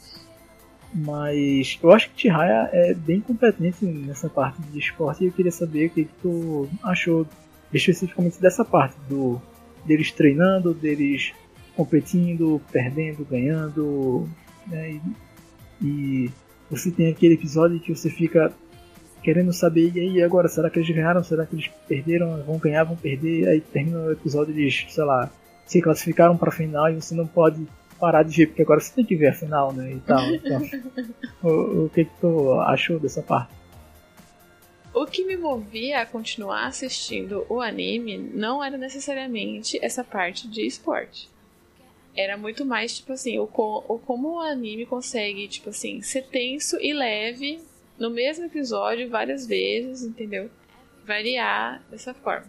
Speaker 1: mas eu acho que Chihaya é bem competente nessa parte de esporte e eu queria saber o que, que tu achou especificamente dessa parte do deles treinando, deles competindo, perdendo, ganhando, né? E, e você tem aquele episódio que você fica querendo saber, e aí agora, será que eles ganharam, será que eles perderam, vão ganhar, vão perder, aí termina o episódio, eles, sei lá, se classificaram pra final e você não pode parar de ver, porque agora você tem que ver a final, né, e tal, então, o, o que que tu achou dessa parte?
Speaker 2: O que me movia a continuar assistindo o anime não era necessariamente essa parte de esporte. Era muito mais, tipo assim, o, o como o anime consegue, tipo assim, ser tenso e leve no mesmo episódio várias vezes, entendeu? Variar dessa forma.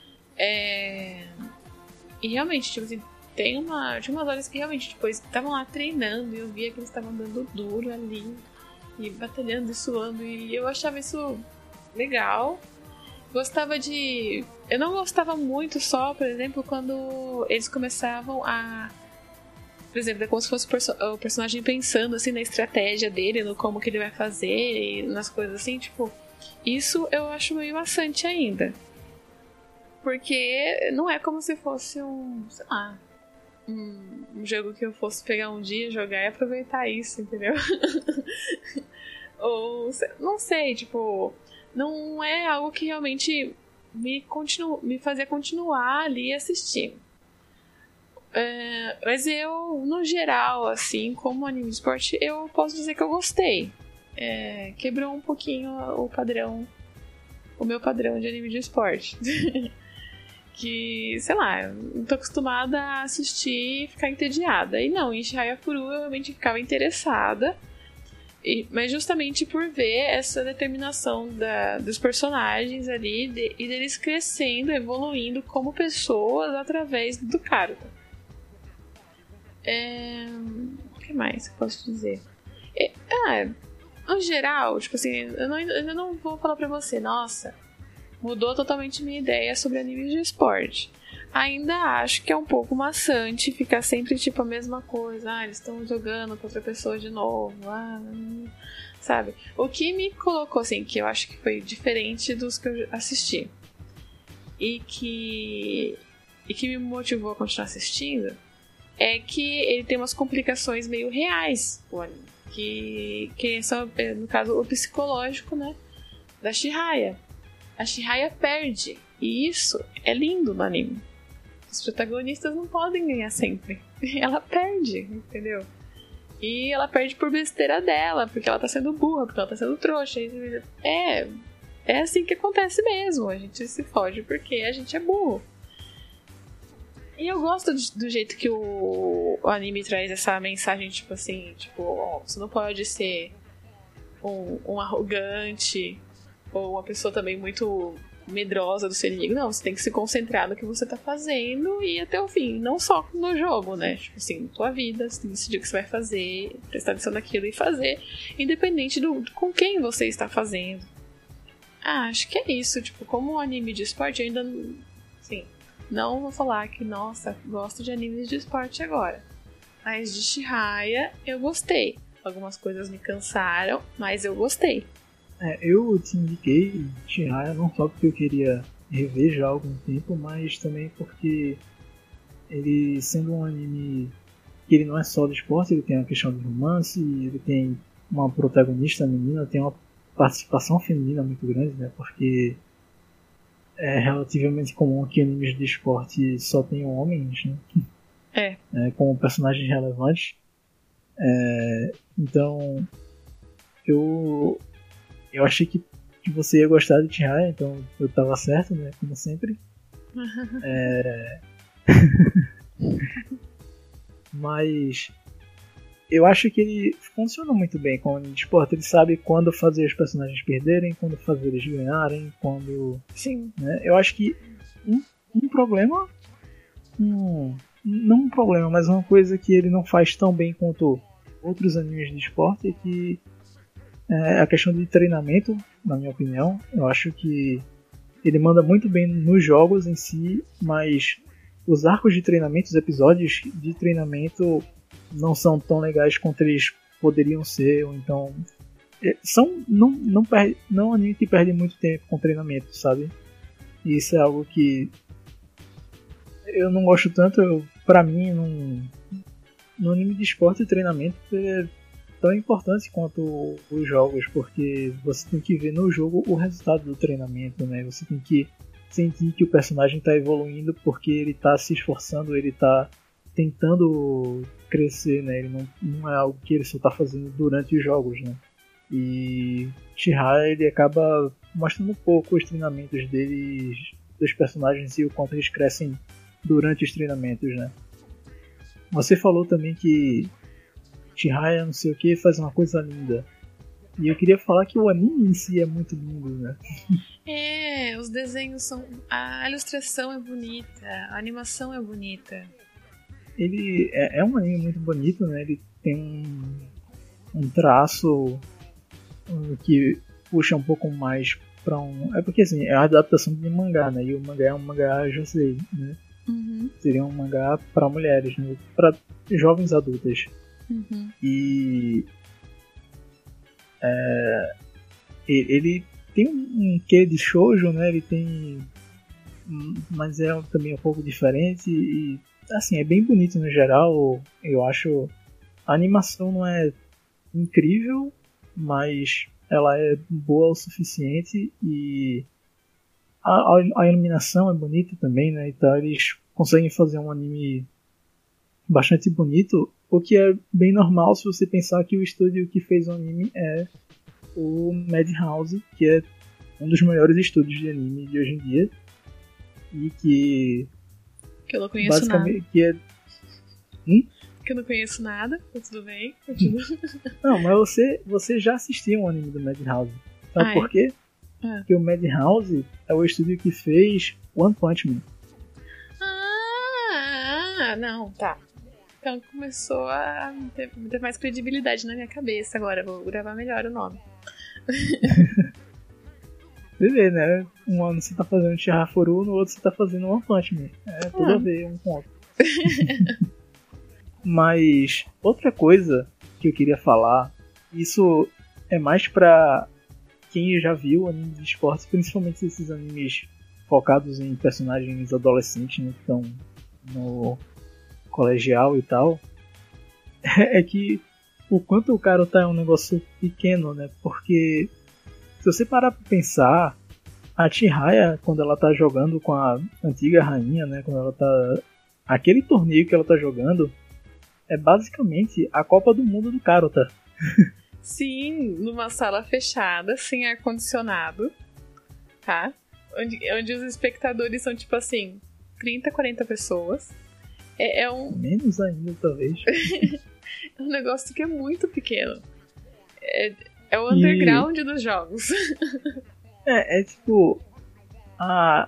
Speaker 2: É... E realmente, tipo assim, tem uma... tinha umas horas que realmente depois estavam lá treinando e eu via que eles estavam dando duro ali. e batalhando e suando, e eu achava isso legal. Gostava de... Eu não gostava muito só, por exemplo, quando eles começavam a... Por exemplo, é como se fosse o, perso- o personagem pensando assim na estratégia dele, no como que ele vai fazer e nas coisas assim, tipo... Isso eu acho meio maçante ainda. Porque não é como se fosse um... Sei lá... Um, um jogo que eu fosse pegar um dia, jogar e aproveitar isso, entendeu? Ou... Não sei, tipo... Não é algo que realmente me, continu, me fazia continuar ali assistindo. É, mas eu, no geral, assim, como anime de esporte, eu posso dizer que eu gostei. É, quebrou um pouquinho o padrão, o meu padrão de anime de esporte. Que, sei lá, não tô acostumada a assistir e ficar entediada. E não, em Chihaya Furu eu realmente ficava interessada. E, mas justamente por ver essa determinação da, dos personagens ali de, e deles crescendo, evoluindo como pessoas através do Karuta. É, o que mais eu posso dizer? É, ah, no geral, tipo assim, eu não, eu não vou falar pra você, nossa, mudou totalmente minha ideia sobre animes de esporte. Ainda acho que é um pouco maçante ficar sempre tipo a mesma coisa. Ah, eles estão jogando com outra pessoa de novo. Ah, sabe? O que me colocou assim, que eu acho que foi diferente dos que eu assisti e que, e que me motivou a continuar assistindo é que ele tem umas complicações meio reais, o anime. Que, que são, no caso, o psicológico, né? Da Chihaya. A Chihaya perde. E isso é lindo no anime. Os protagonistas não podem ganhar sempre. Ela perde, entendeu? E ela perde por besteira dela, porque ela tá sendo burra, porque ela tá sendo trouxa. É, é assim que acontece mesmo. A gente se fode porque a gente é burro. E eu gosto do jeito que o, o anime traz essa mensagem, tipo assim, tipo, ó, você não pode ser um, um arrogante ou uma pessoa também muito medrosa do seu inimigo. Não, você tem que se concentrar no que você tá fazendo e ir até o fim. Não só no jogo, né? Tipo assim, na tua vida, você tem que decidir o que você vai fazer, prestar atenção naquilo e fazer, independente do, do com quem você está fazendo. Ah, acho que é isso. Tipo, como um anime de esporte, eu ainda... Assim, não vou falar que, nossa, gosto de animes de esporte agora. Mas de Chihaya, eu gostei. Algumas coisas me cansaram, mas eu gostei.
Speaker 1: É, eu te indiquei Chihaya não só porque eu queria rever já há algum tempo, mas também porque ele, sendo um anime que ele não é só de esporte, ele tem a questão de romance, ele tem uma protagonista menina, tem uma participação feminina muito grande, né? Porque é relativamente comum que animes de esporte só tenham homens, né?
Speaker 2: É.
Speaker 1: É, como personagens relevantes. É, então, eu eu achei que, que você ia gostar de Chihaya, então eu tava certo, né? Como sempre. É... Mas eu acho que ele funciona muito bem com o anime de esporte. Ele sabe quando fazer os personagens perderem, quando fazer eles ganharem, quando...
Speaker 2: Sim.
Speaker 1: Né? Eu acho que um, um problema... Um, não um problema, mas uma coisa que ele não faz tão bem quanto outros animes de esporte é que é a questão de treinamento, na minha opinião. Eu acho que ele manda muito bem nos jogos em si, mas os arcos de treinamento, os episódios de treinamento não são tão legais quanto eles poderiam ser, ou então são, não, não, perde, não é um anime que perde muito tempo com treinamento, sabe? E isso é algo que eu não gosto tanto. Eu, pra mim, num, no anime de esporte, o treinamento é tão importante quanto os jogos, porque você tem que ver no jogo o resultado do treinamento, né? Você tem que sentir que o personagem está evoluindo porque ele está se esforçando, ele está tentando crescer, né? Ele não, não é algo que ele só está fazendo durante os jogos, né? E Chihaya, ele acaba mostrando um pouco os treinamentos deles, dos personagens e o quanto eles crescem durante os treinamentos, né? Você falou também que Chihaya, não sei o que, faz uma coisa linda. E eu queria falar que o anime em si é muito lindo, né?
Speaker 2: É, os desenhos são... A ilustração é bonita, a animação é bonita.
Speaker 1: Ele é, é um anime muito bonito, né? Ele tem um, um traço um, que puxa um pouco mais pra um... É porque assim, é a adaptação de mangá, né? E o mangá é um mangá josei, né?
Speaker 2: Uhum.
Speaker 1: Seria um mangá pra mulheres, né? Pra jovens adultas.
Speaker 2: Uhum.
Speaker 1: E... É, ele tem um quê de shoujo, né? Ele tem... Mas é também um pouco diferente e... Assim, é bem bonito no geral. Eu acho... A animação não é incrível, mas ela é boa o suficiente e a, a, a iluminação é bonita também, né? Então eles conseguem fazer um anime bastante bonito, o que é bem normal se você pensar que o estúdio que fez o anime é o Madhouse, que é um dos melhores estúdios de anime de hoje em dia e que
Speaker 2: que eu não conheço
Speaker 1: basicamente
Speaker 2: nada.
Speaker 1: que é hum?
Speaker 2: Que eu não conheço nada, mas tudo bem, continua.
Speaker 1: Não, mas você, você já assistiu um anime do Madhouse. Sabe
Speaker 2: ah,
Speaker 1: por quê?
Speaker 2: É?
Speaker 1: Porque o Madhouse é o estúdio que fez One Punch Man.
Speaker 2: Ah, não, tá. Então começou a ter, ter mais credibilidade na minha cabeça agora. Vou gravar melhor o nome.
Speaker 1: Você vê, né? Um ano você tá fazendo Chihayafuru, no outro você tá fazendo One Punch Man. É tudo ah. a ver, um ponto. Mas outra coisa que eu queria falar, isso é mais pra quem já viu anime de esportes, principalmente esses animes focados em personagens adolescentes, né, que estão no colegial e tal, é que o quanto o Karota é um negócio pequeno, né? Porque se você parar pra pensar, a Chihaya, quando ela tá jogando com a antiga rainha, né? Quando ela tá... Aquele torneio que ela tá jogando é basicamente a Copa do Mundo do Karota.
Speaker 2: Sim, numa sala fechada, sem ar-condicionado, tá? Onde, onde os espectadores são tipo assim, trinta, quarenta pessoas. É, é um...
Speaker 1: Menos ainda, talvez.
Speaker 2: É um negócio que é muito pequeno. É, é o underground e... dos jogos.
Speaker 1: É, é tipo... A...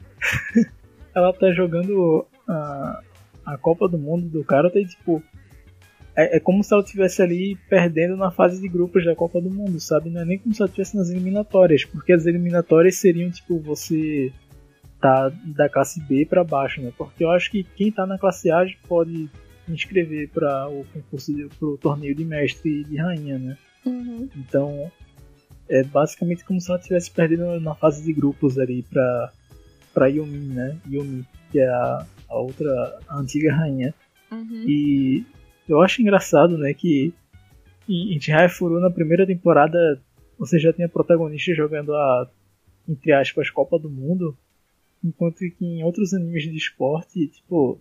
Speaker 1: ela tá jogando a, a Copa do Mundo do Karota e tipo... É, é como se ela estivesse ali perdendo na fase de grupos da Copa do Mundo, sabe? Não é nem como se ela estivesse nas eliminatórias, porque as eliminatórias seriam tipo você tá da classe B pra baixo, né? Porque eu acho que quem tá na classe A pode inscrever para o concurso, de, pro torneio de mestre e de rainha, né?
Speaker 2: Uhum.
Speaker 1: Então é basicamente como se ela estivesse perdendo na fase de grupos ali pra, pra Yumi, né? Yumi, que é a, a outra, a antiga rainha.
Speaker 2: Uhum.
Speaker 1: E eu acho engraçado, né, que em Chihayafuru na primeira temporada você já tem a protagonista jogando a, entre aspas, Copa do Mundo, enquanto que em outros animes de esporte, tipo...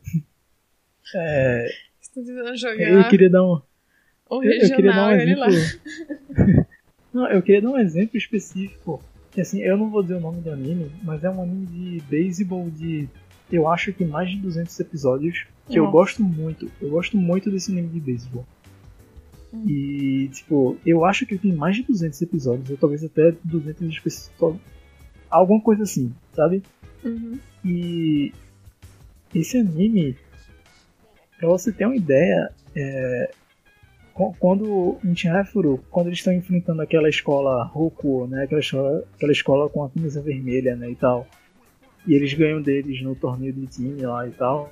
Speaker 1: É,
Speaker 2: Estou tentando jogar
Speaker 1: eu queria dar um...
Speaker 2: um
Speaker 1: eu, eu queria dar um
Speaker 2: regional,
Speaker 1: exemplo... Não, eu queria dar um exemplo específico, que assim, eu não vou dizer o nome do anime, mas é um anime de beisebol de... Eu acho que mais de duzentos episódios, que
Speaker 2: uhum.
Speaker 1: eu gosto muito. Eu gosto muito desse anime de beisebol. Uhum. E, tipo, eu acho que ele tem mais de duzentos episódios, ou talvez até duzentos episódios. Alguma coisa assim, sabe?
Speaker 2: Uhum.
Speaker 1: E esse anime, pra você ter uma ideia, é, quando em Chihayafuru, quando eles estão enfrentando aquela escola Hokuo, né, aquela escola, aquela escola com a camisa vermelha, né, e tal, e eles ganham deles no torneio de time lá e tal.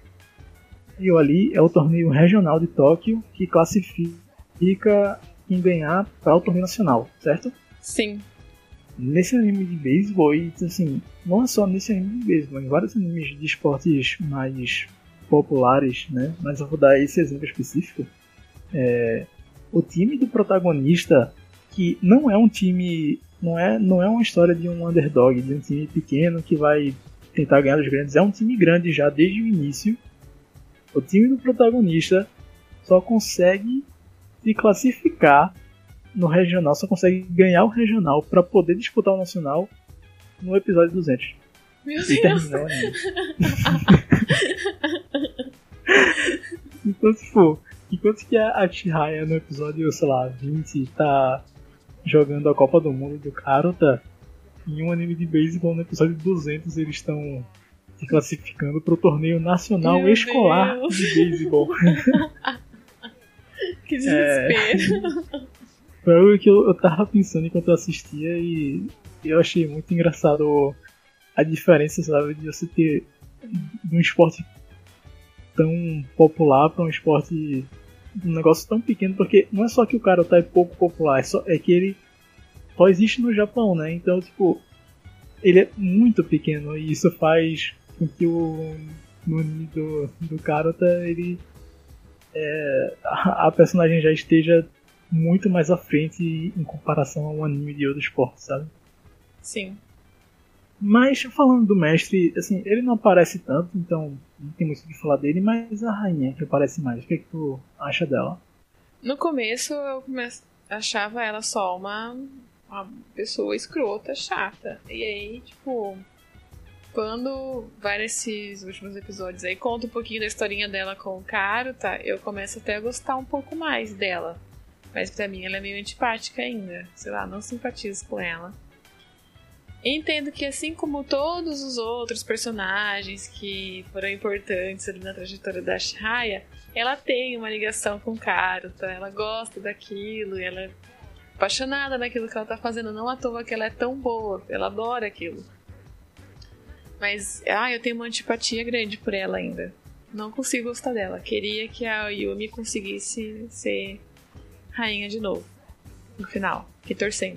Speaker 1: E ali é o torneio regional de Tóquio que classifica quem ganhar para o torneio nacional, certo?
Speaker 2: Sim.
Speaker 1: Nesse anime de beisebol, e assim, não é só nesse anime de beisebol, em vários animes de esportes mais populares, né? Mas eu vou dar esse exemplo específico. É, o time do protagonista, que não é um time... Não é, não é uma história de um underdog, de um time pequeno que vai tentar ganhar os grandes. É um time grande já desde o início. O time do protagonista só consegue se classificar no regional, só consegue ganhar o regional para poder disputar o nacional no episódio duzentos.
Speaker 2: Meu
Speaker 1: e
Speaker 2: Deus!
Speaker 1: Terminou, né? Então, tipo, enquanto que a Chihaya no episódio, sei lá, vinte tá jogando a Copa do Mundo do Karota, em um anime de beisebol no episódio duzentos eles estão se classificando para o torneio nacional
Speaker 2: Meu
Speaker 1: escolar
Speaker 2: Deus.
Speaker 1: de beisebol.
Speaker 2: Que desespero.
Speaker 1: Foi algo que eu, eu tava pensando enquanto eu assistia e eu achei muito engraçado a diferença, sabe, de você ter um esporte tão popular pra um esporte, um negócio tão pequeno, porque não é só que o Karate é pouco popular, é, só, é que ele só existe no Japão, né? Então, tipo, ele é muito pequeno e isso faz com que o no anime do, do Karate, ele é, a, a personagem já esteja muito mais à frente em comparação a um anime de outro esporte, sabe?
Speaker 2: Sim.
Speaker 1: Mas falando do mestre, assim, ele não aparece tanto, então não tem muito o que falar dele, mas a rainha que aparece mais, o que, é que tu acha dela?
Speaker 2: No começo eu come... achava ela só uma, uma pessoa escrota, chata. E aí, tipo, quando vai nesses últimos episódios aí, conta um pouquinho da historinha dela com o Karuta, eu começo até a gostar um pouco mais dela. Mas pra mim ela é meio antipática ainda. Sei lá, não simpatizo com ela. Entendo que assim como todos os outros personagens que foram importantes ali na trajetória da Chihaya, ela tem uma ligação com o Karuta, ela gosta daquilo, ela é apaixonada naquilo que ela tá fazendo, não à toa que ela é tão boa, ela adora aquilo. Mas, ah, eu tenho uma antipatia grande por ela ainda. Não consigo gostar dela. Queria que a Yumi conseguisse ser rainha de novo, no final, que torcendo.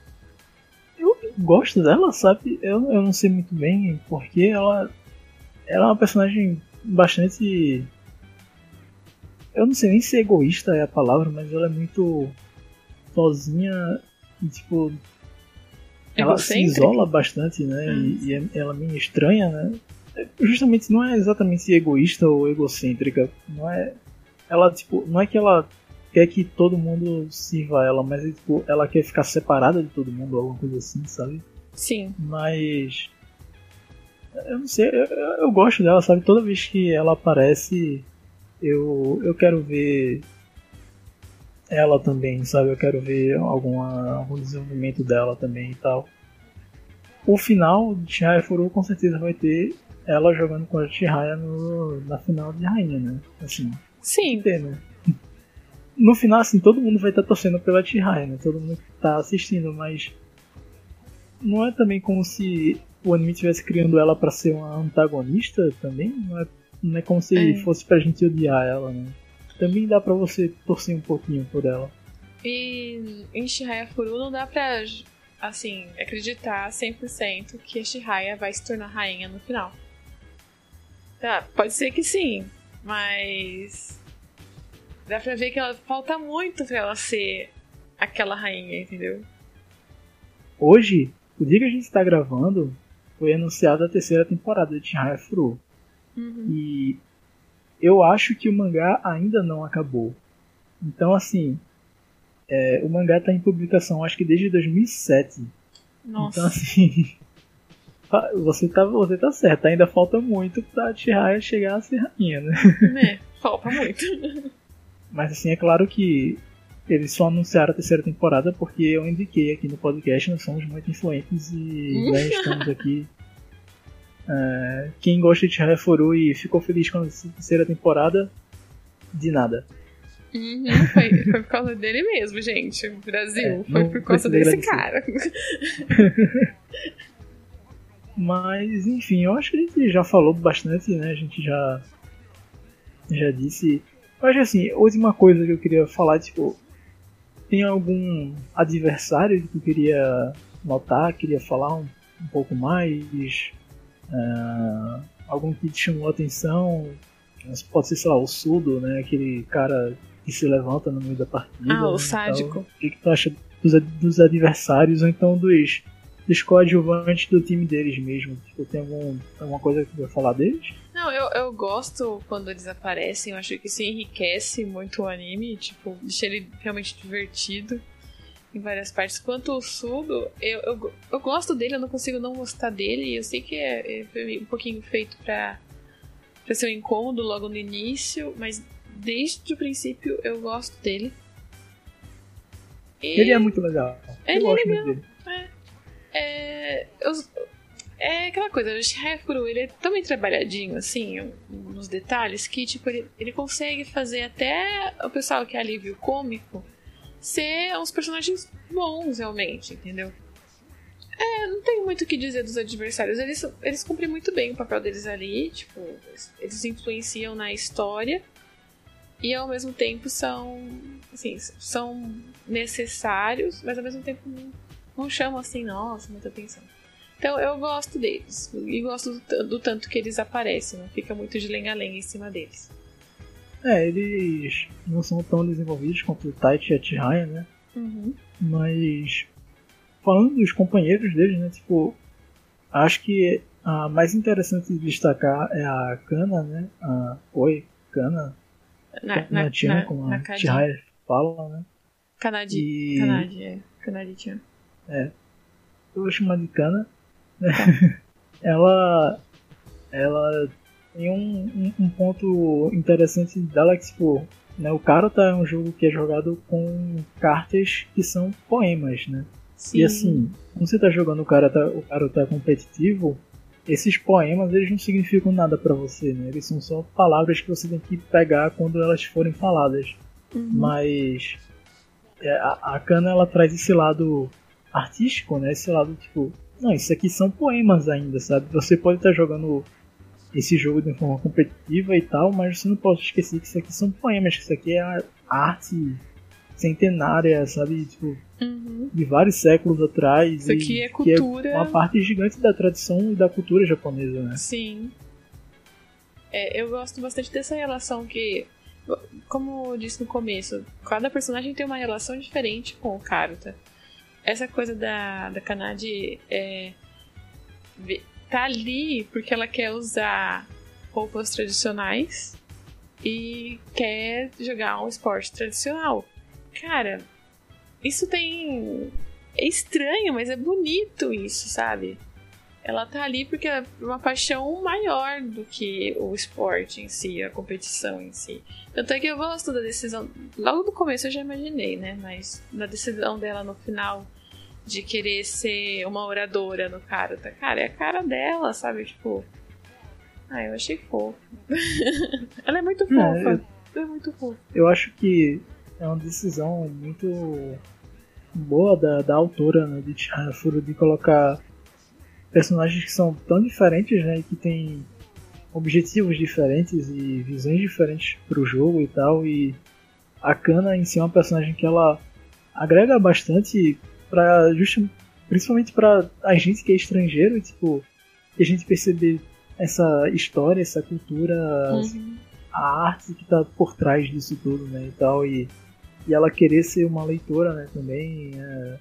Speaker 1: Eu gosto dela, sabe? Eu, eu não sei muito bem porque ela, ela é uma personagem bastante... Eu não sei nem se egoísta é a palavra, mas ela é muito sozinha e, tipo... Ela se isola bastante, né? Hum. E, e ela é meio estranha, né? Justamente não é exatamente egoísta ou egocêntrica. Não é... Ela, tipo, não é que ela quer que todo mundo sirva ela, mas tipo, ela quer ficar separada de todo mundo, alguma coisa assim, sabe?
Speaker 2: Sim.
Speaker 1: Mas eu não sei, eu, eu gosto dela, sabe? Toda vez que ela aparece, eu, eu quero ver ela também, sabe? Eu quero ver alguma, algum desenvolvimento dela também e tal. O final de Chihaya Furu com certeza vai ter ela jogando com a Chihaya no, na final de Rainha, né? Assim,
Speaker 2: sim.
Speaker 1: Ter, né? No final, assim, todo mundo vai estar tá torcendo pela Chihaya, né? Todo mundo tá assistindo, mas não é também como se o anime estivesse criando ela pra ser uma antagonista também? Não é, não é como se é. fosse pra gente odiar ela, né? Também dá pra você torcer um pouquinho por ela.
Speaker 2: E em Chihaya Furu não dá pra, assim, acreditar cem por cento que a Chihaya vai se tornar rainha no final. Tá, pode ser que sim, mas dá pra ver que ela falta muito pra ela ser aquela rainha, entendeu?
Speaker 1: Hoje, o dia que a gente está gravando, foi anunciada a terceira temporada de Chihaya Furu.
Speaker 2: Uhum.
Speaker 1: E eu acho que o mangá ainda não acabou. Então, assim, é, o mangá está em publicação, acho que desde dois mil e sete.
Speaker 2: Nossa.
Speaker 1: Então, assim, você tá, você tá certo, ainda falta muito pra Chihaya chegar a ser rainha, né?
Speaker 2: É, falta muito.
Speaker 1: Mas, assim, é claro que eles só anunciaram a terceira temporada porque eu indiquei aqui no podcast, nós somos muito influentes e já estamos aqui. Uh, quem gosta de Chihaya Furu e ficou feliz com a terceira temporada, de nada.
Speaker 2: Uhum, foi, foi por causa dele mesmo, gente. O Brasil, é, foi por causa desse cara.
Speaker 1: Mas, enfim, eu acho que a gente já falou bastante, né? A gente já, já disse. Eu acho assim, a última coisa que eu queria falar, tipo, tem algum adversário que tu queria notar, queria falar um, um pouco mais? Uh, algum que te chamou a atenção? Pode ser, sei lá, o Sudo, né? Aquele cara que se levanta no meio da partida.
Speaker 2: Ah, o
Speaker 1: né,
Speaker 2: sádico.
Speaker 1: O que, que tu acha dos, dos adversários ou então dos, dos coadjuvantes do time deles mesmo? Tipo, tem algum, alguma coisa que tu vai falar deles?
Speaker 2: Não, eu, eu gosto quando eles aparecem. Eu acho que isso enriquece muito o anime. Tipo, deixa ele realmente divertido em várias partes. Quanto o Sudo, eu, eu, eu gosto dele, eu não consigo não gostar dele. Eu sei que é, é um pouquinho feito pra, pra ser um incômodo logo no início, mas desde o princípio eu gosto dele.
Speaker 1: E ele é muito legal.
Speaker 2: Ele
Speaker 1: eu gosto
Speaker 2: é legal.
Speaker 1: muito dele.
Speaker 2: É, é, eu, é aquela coisa, o Chihaya Furu, ele é tão bem trabalhadinho, assim, nos detalhes, que tipo, ele, ele consegue fazer até o pessoal que é alívio cômico ser uns personagens bons, realmente, entendeu? É, não tem muito o que dizer dos adversários. Eles, eles cumprem muito bem o papel deles ali. Tipo, eles influenciam na história. E ao mesmo tempo são, assim, são necessários, mas ao mesmo tempo não, não chamam assim, nossa, muita atenção. Então eu gosto deles. E gosto do, do tanto que eles aparecem. Não fica muito de lenga-lenga em cima deles.
Speaker 1: É, eles não são tão desenvolvidos quanto o Taichi e a Chihaya, né?
Speaker 2: Uhum.
Speaker 1: Mas... falando dos companheiros deles, né, tipo, acho que a mais interessante de destacar é a Kana, né, a Oi, Kana,
Speaker 2: na, na,
Speaker 1: Tina,
Speaker 2: na,
Speaker 1: como
Speaker 2: na
Speaker 1: a Chihaya fala, né.
Speaker 2: Kanadi,
Speaker 1: e...
Speaker 2: Kanadi, é, Kanadi-chan.
Speaker 1: É, eu vou chamar de Kana, né, ela, ela tem um, um, um ponto interessante dela que, tipo, né, o Karata é um jogo que é jogado com cartas que são poemas, né.
Speaker 2: Sim.
Speaker 1: E assim, quando você tá jogando o cara tá, o cara tá competitivo, esses poemas eles não significam nada pra você, né? Eles são só palavras que você tem que pegar quando elas forem faladas.
Speaker 2: Uhum.
Speaker 1: Mas é, a, a Kana ela traz esse lado artístico, né? Esse lado tipo, não, isso aqui são poemas ainda, sabe? Você pode estar jogando esse jogo de forma competitiva e tal, mas você não pode esquecer que isso aqui são poemas, que isso aqui é a arte centenária, sabe? Tipo,
Speaker 2: uhum.
Speaker 1: de vários séculos atrás.
Speaker 2: Isso aqui é cultura.
Speaker 1: Que é uma parte gigante da tradição e da cultura japonesa, né?
Speaker 2: Sim. É, eu gosto bastante dessa relação que, como eu disse no começo, cada personagem tem uma relação diferente com o Karuta. Essa coisa da, da Kanadi é, tá ali porque ela quer usar roupas tradicionais e quer jogar um esporte tradicional. Cara, isso tem... é estranho, mas é bonito isso, sabe? Ela tá ali porque é uma paixão maior do que o esporte em si, a competição em si. Tanto é que eu gosto da decisão... Logo no começo eu já imaginei, né? Mas da decisão dela no final de querer ser uma oradora no Karuta. Cara, é a cara dela, sabe? Tipo... Ah, eu achei fofo. Ela é muito fofa.
Speaker 1: É, eu...
Speaker 2: Ela é muito fofa.
Speaker 1: Eu acho que é uma decisão muito boa da, da autora, né, de Chihaya Furu, de colocar personagens que são tão diferentes, né, e que têm objetivos diferentes e visões diferentes pro jogo e tal, e a Kana em si é uma personagem que ela agrega bastante para justo, principalmente para a gente que é estrangeiro, e tipo, que a gente perceber essa história, essa cultura,
Speaker 2: Uhum.
Speaker 1: a arte que tá por trás disso tudo, né, e tal, e, e ela querer ser uma leitora, né, também é,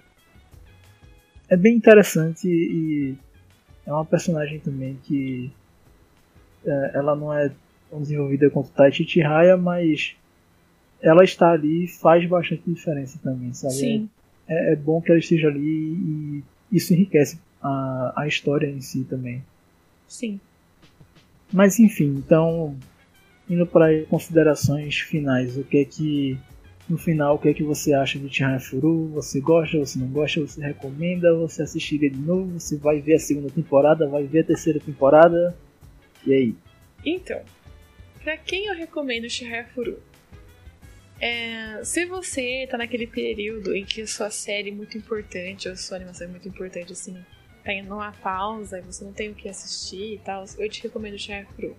Speaker 1: é bem interessante, e é uma personagem também que é, ela não é tão desenvolvida quanto Taichi Chihaya, mas ela está ali e faz bastante diferença também, sabe?
Speaker 2: Sim.
Speaker 1: É, é bom que ela esteja ali e isso enriquece a, a história em si também.
Speaker 2: Sim.
Speaker 1: Mas enfim, então, indo para considerações finais, o que é que, no final, o que é que você acha de Chihaya Furu? Você gosta, você não gosta, você recomenda, você assistiria de novo, você vai ver a segunda temporada, vai ver a terceira temporada, e aí?
Speaker 2: Então, pra quem eu recomendo Chihaya Furu? É, se você tá naquele período em que a sua série é muito importante, ou a sua animação é muito importante, assim, tá indo numa pausa e você não tem o que assistir e tal, eu te recomendo Chihaya Furu.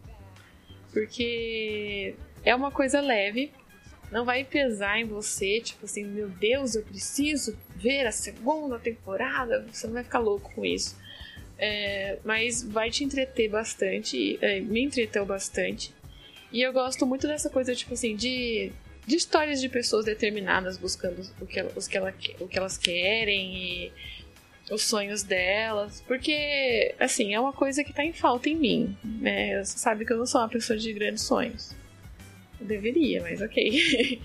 Speaker 2: Porque é uma coisa leve, não vai pesar em você, tipo assim, meu Deus, eu preciso ver a segunda temporada, você não vai ficar louco com isso. É, mas vai te entreter bastante, é, me entreteu bastante. E eu gosto muito dessa coisa, tipo assim, de, de histórias de pessoas determinadas buscando o que, ela, os que, ela, o que elas querem e os sonhos delas, porque, assim, é uma coisa que tá em falta em mim, né? Você sabe que eu não sou uma pessoa de grandes sonhos. Eu deveria, mas ok.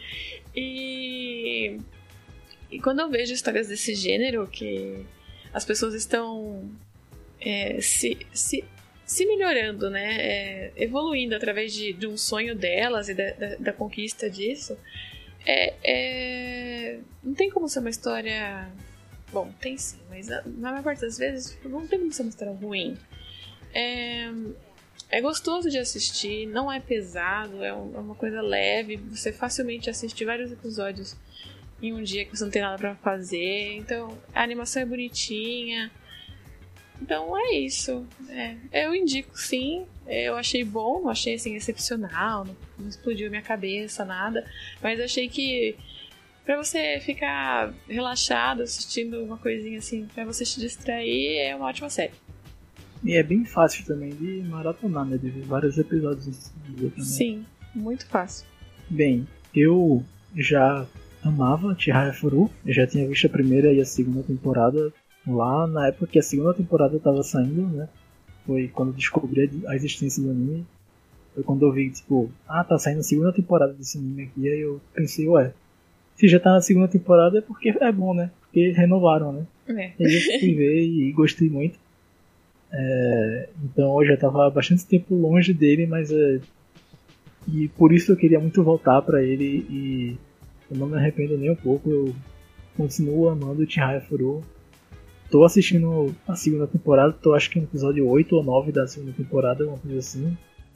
Speaker 2: e, e quando eu vejo histórias desse gênero, que as pessoas estão é, se, se, se melhorando, né? É, evoluindo através de, de um sonho delas e da, da, da conquista disso, é, é, não tem como ser uma história... Bom, tem sim, mas na maior parte das vezes não tem como ser uma história ruim. É, é gostoso de assistir, não é pesado, é, um, é uma coisa leve. Você facilmente assiste vários episódios em um dia que você não tem nada pra fazer. Então, a animação é bonitinha. Então é isso. É, eu indico sim. Eu achei bom, não achei assim excepcional, não, não explodiu a minha cabeça, nada. Mas achei que pra você ficar relaxado assistindo uma coisinha assim, pra você se distrair, é uma ótima série.
Speaker 1: E é bem fácil também de maratonar, né? De ver vários episódios em seguida também.
Speaker 2: Sim, muito fácil.
Speaker 1: Bem, eu já amava Chihaya Furu. Eu já tinha visto a primeira e a segunda temporada lá na época que a segunda temporada estava saindo, né? Foi quando eu descobri a existência do anime. Foi quando eu vi, tipo, ah, tá saindo a segunda temporada desse anime aqui. Aí eu pensei, ué, se já tá na segunda temporada é porque é bom, né? Porque renovaram, né?
Speaker 2: É.
Speaker 1: Aí eu fui ver e gostei muito. É, então eu já tava há bastante tempo longe dele, mas é, e por isso eu queria muito voltar pra ele e eu não me arrependo nem um pouco. Eu continuo amando o Chihaya Furu. Tô assistindo a segunda temporada, tô acho que no episódio oito ou nove da segunda temporada, uma coisa assim.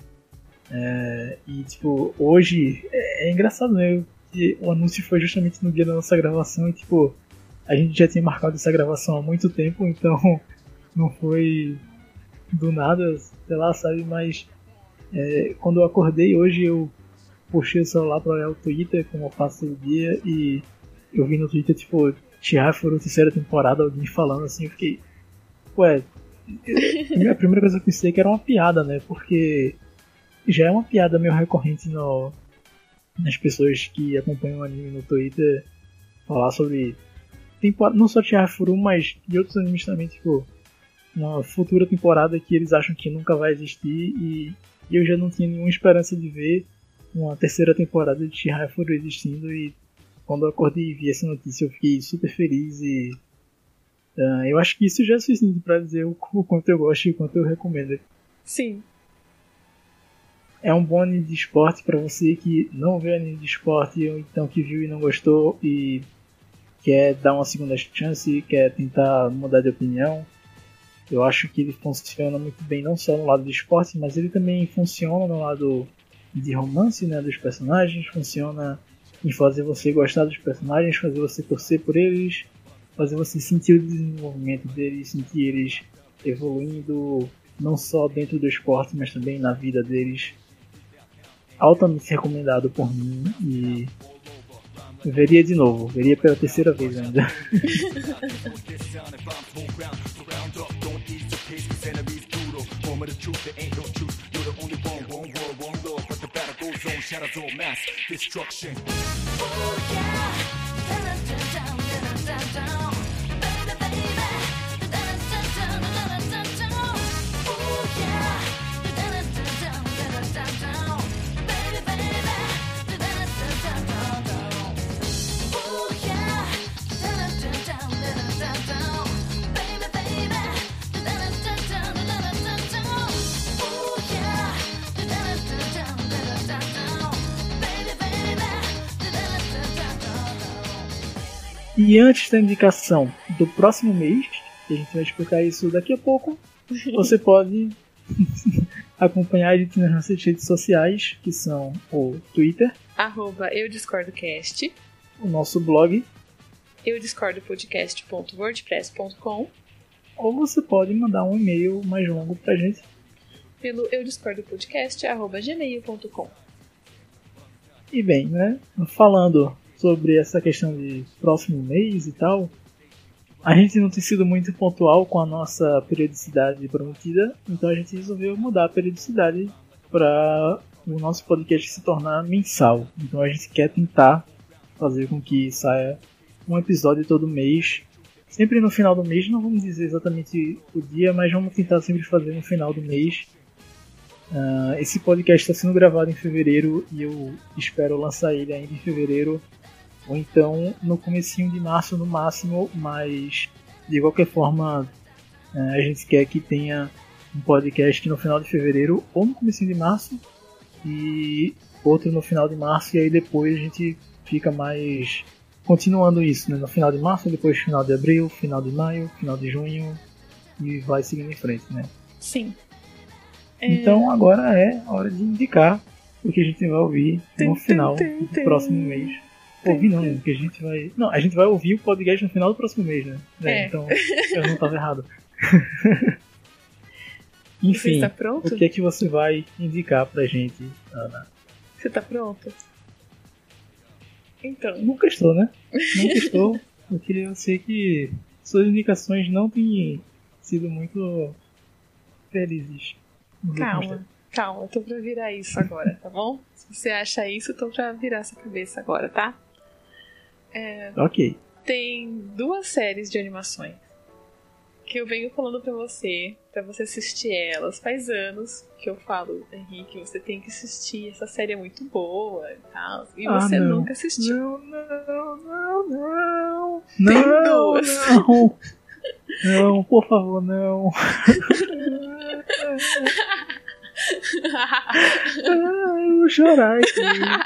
Speaker 1: É, e tipo, hoje é, é engraçado, né? Que o anúncio foi justamente no dia da nossa gravação e tipo, a gente já tinha marcado essa gravação há muito tempo, então não foi do nada, sei lá, sabe? Mas é, quando eu acordei hoje, eu puxei o celular pra olhar o Twitter, como eu faço todo dia, e eu vi no Twitter, tipo, Chihaya Furu terceira temporada, alguém falando assim, eu fiquei, ué, eu, a primeira coisa que eu pensei que era uma piada, né? Porque já é uma piada meio recorrente no, nas pessoas que acompanham o anime no Twitter falar sobre temporada, não só Chihaya Furu, mas de outros animes também, tipo, uma futura temporada que eles acham que nunca vai existir, e, e eu já não tinha nenhuma esperança de ver uma terceira temporada de Chihaya Furu existindo, e quando eu acordei e vi essa notícia eu fiquei super feliz e uh, eu acho que isso já é suficiente pra dizer o, o quanto eu gosto e o quanto eu recomendo.
Speaker 2: Sim.
Speaker 1: É um bom anime de esporte pra você que não vê anime de esporte ou então que viu e não gostou e quer dar uma segunda chance, quer tentar mudar de opinião. Eu acho que ele funciona muito bem não só no lado do esporte, mas ele também funciona no lado de romance, né, dos personagens, funciona em fazer você gostar dos personagens, fazer você torcer por eles, fazer você sentir o desenvolvimento deles, sentir eles evoluindo não só dentro do esporte, mas também na vida deles. Altamente recomendado por mim e veria de novo, veria pela terceira vez ainda. E antes da indicação do próximo mês, que a gente vai explicar isso daqui a pouco, você pode acompanhar a gente nas nossas redes sociais, que são o Twitter,
Speaker 2: arroba eudiscordocast,
Speaker 1: o nosso blog,
Speaker 2: eudiscordopodcast ponto wordpress ponto com,
Speaker 1: ou você pode mandar um e-mail mais longo pra gente
Speaker 2: pelo eudiscordopodcast arroba gmail ponto com.
Speaker 1: E bem, né, falando sobre essa questão de próximo mês e tal, a gente não tem sido muito pontual com a nossa periodicidade prometida, então a gente resolveu mudar a periodicidade para o nosso podcast se tornar mensal. Então a gente quer tentar fazer com que saia um episódio todo mês, sempre no final do mês, não vamos dizer exatamente o dia, mas vamos tentar sempre fazer no final do mês. Uh, esse podcast está sendo gravado em fevereiro e eu espero lançar ele ainda em fevereiro, ou então no comecinho de março no máximo, mas de qualquer forma a gente quer que tenha um podcast no final de fevereiro ou no comecinho de março e outro no final de março, e aí depois a gente fica mais continuando isso, né? No final de março, depois final de abril, final de maio, final de junho e vai seguindo em frente, né?
Speaker 2: Sim.
Speaker 1: Então agora é hora de indicar o que a gente vai ouvir no final do próximo mês. Ouvir não, porque a gente vai... Não, a gente vai ouvir o podcast no final do próximo mês, né? É,
Speaker 2: É.
Speaker 1: então, eu não tava errado. Enfim,
Speaker 2: Você está pronto?
Speaker 1: o que é que você vai indicar pra gente, Ana?
Speaker 2: Você tá pronto? Então,
Speaker 1: Nunca estou, né? Nunca estou, porque eu sei que suas indicações não têm sido muito felizes. nos últimos
Speaker 2: calma,
Speaker 1: tempos.
Speaker 2: calma, eu tô pra virar isso agora, tá bom? Se você acha isso, eu tô pra virar essa cabeça agora, tá?
Speaker 1: Ok.
Speaker 2: Tem duas séries de animações que eu venho falando pra você, pra você assistir elas. Faz anos que eu falo, Henrique, você tem que assistir, essa série é muito boa e tal. E
Speaker 1: Ah,
Speaker 2: você
Speaker 1: não.
Speaker 2: nunca assistiu.
Speaker 1: Não, não, não, não.
Speaker 2: Tem
Speaker 1: Não,
Speaker 2: duas.
Speaker 1: não. Não, por favor, não. Ah, eu vou chorar aqui.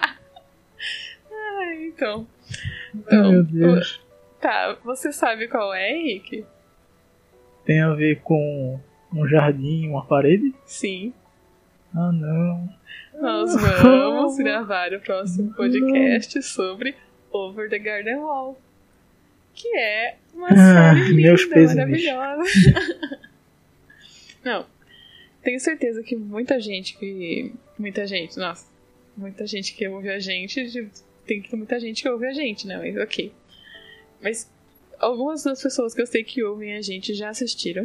Speaker 2: Ai, então.
Speaker 1: Ai,
Speaker 2: Então,
Speaker 1: meu Deus.
Speaker 2: tá, você sabe qual é, Henrique?
Speaker 1: Tem a ver com um jardim, uma parede?
Speaker 2: Sim.
Speaker 1: Ah, não.
Speaker 2: Nós vamos gravar o próximo podcast sobre Over the Garden Wall, que é uma
Speaker 1: Ah,
Speaker 2: série
Speaker 1: meus
Speaker 2: linda,
Speaker 1: pêsames.
Speaker 2: maravilhosa. Não, tenho certeza que muita gente que... Muita gente, nossa. Muita gente que ouve a gente... de- Tem que ter muita gente que ouve a gente, né? Mas ok. Mas algumas das pessoas que eu sei que ouvem a gente já assistiram.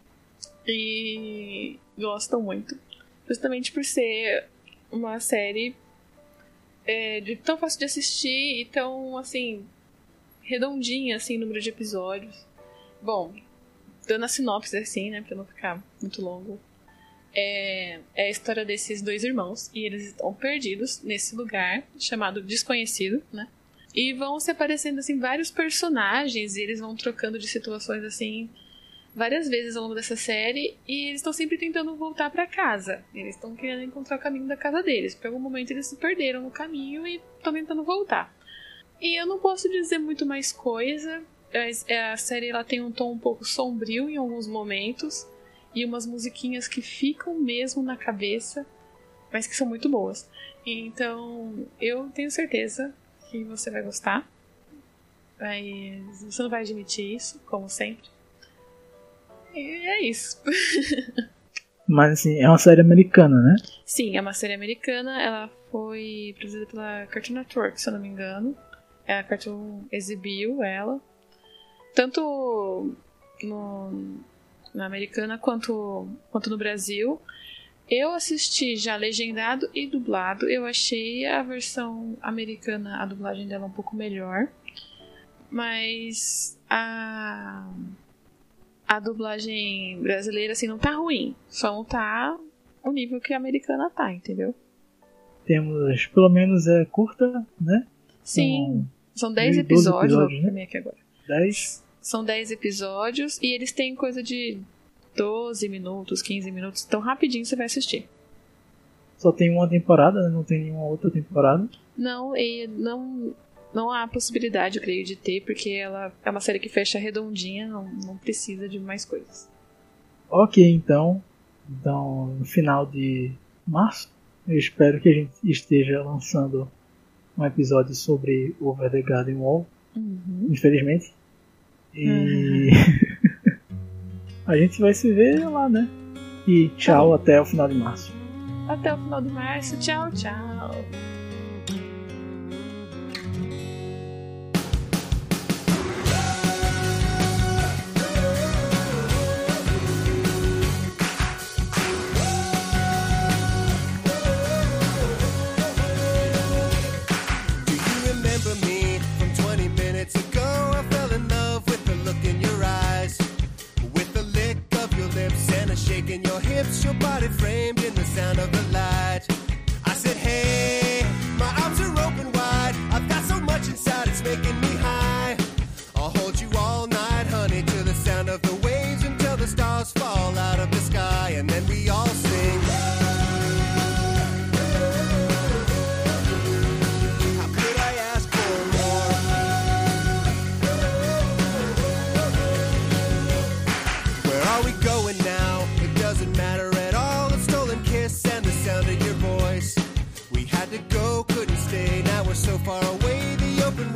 Speaker 2: E gostam muito. Justamente por ser uma série é, de, tão fácil de assistir e tão, assim, redondinha, assim, número de episódios. Bom, dando a sinopse, assim, né, pra não ficar muito longo. É, é a história desses dois irmãos e eles estão perdidos nesse lugar chamado Desconhecido, né? E vão se aparecendo, assim, vários personagens e eles vão trocando de situações, assim, várias vezes ao longo dessa série e eles estão sempre tentando voltar pra casa. Eles estão querendo encontrar o caminho da casa deles. Por algum momento eles se perderam no caminho e estão tentando voltar. E eu não posso dizer muito mais coisa. mas A série ela tem um tom um pouco sombrio em alguns momentos e umas musiquinhas que ficam mesmo na cabeça, mas que são muito boas. Então eu tenho certeza que você vai gostar. Mas você não vai admitir isso, como sempre. E é isso.
Speaker 1: Mas assim, é uma série americana, né?
Speaker 2: Sim, é uma série americana. Ela foi produzida pela Cartoon Network, se eu não me engano. A Cartoon exibiu ela. Tanto no, na americana quanto, quanto no Brasil. Eu assisti já legendado e dublado. Eu achei a versão americana, a dublagem dela um pouco melhor. Mas a... A dublagem brasileira, assim, não tá ruim. Só não tá o nível que a americana tá, entendeu?
Speaker 1: Temos, pelo menos é curta, né?
Speaker 2: Sim. São dez
Speaker 1: doze
Speaker 2: episódios.
Speaker 1: episódios,
Speaker 2: Vou
Speaker 1: né?
Speaker 2: ver aqui agora.
Speaker 1: dez.
Speaker 2: São dez episódios e eles têm coisa de doze minutos, quinze minutos. Então rapidinho você vai assistir.
Speaker 1: Só tem uma temporada, né? Não tem nenhuma outra temporada.
Speaker 2: Não, e não... Não há possibilidade, eu creio, de ter, porque ela é uma série que fecha redondinha, não, não precisa de mais coisas.
Speaker 1: Ok, então. Então, no final de março, eu espero que a gente esteja lançando um episódio sobre Over the Garden Wall,
Speaker 2: Uhum.
Speaker 1: infelizmente. E a gente vai se ver lá, né? E tchau, até o final de março.
Speaker 2: Até o final de março. Tchau, tchau.
Speaker 3: Do you remember me from twenty minutes ago? I fell in love with the look in your eyes, with the lick of your lips and a shake in your hips, your body framed in the sound of the light. I said, hey, my arms are open wide. I've got so much inside, it's making me high. I'll hold you all night, honey, to the sound of the waves until the stars fall out of the sky, and then we all sing. How could I ask for more? Where are we going now? It doesn't matter at all. A stolen kiss and the sound of your voice. We had to go, couldn't stay. Now we're so far away. The open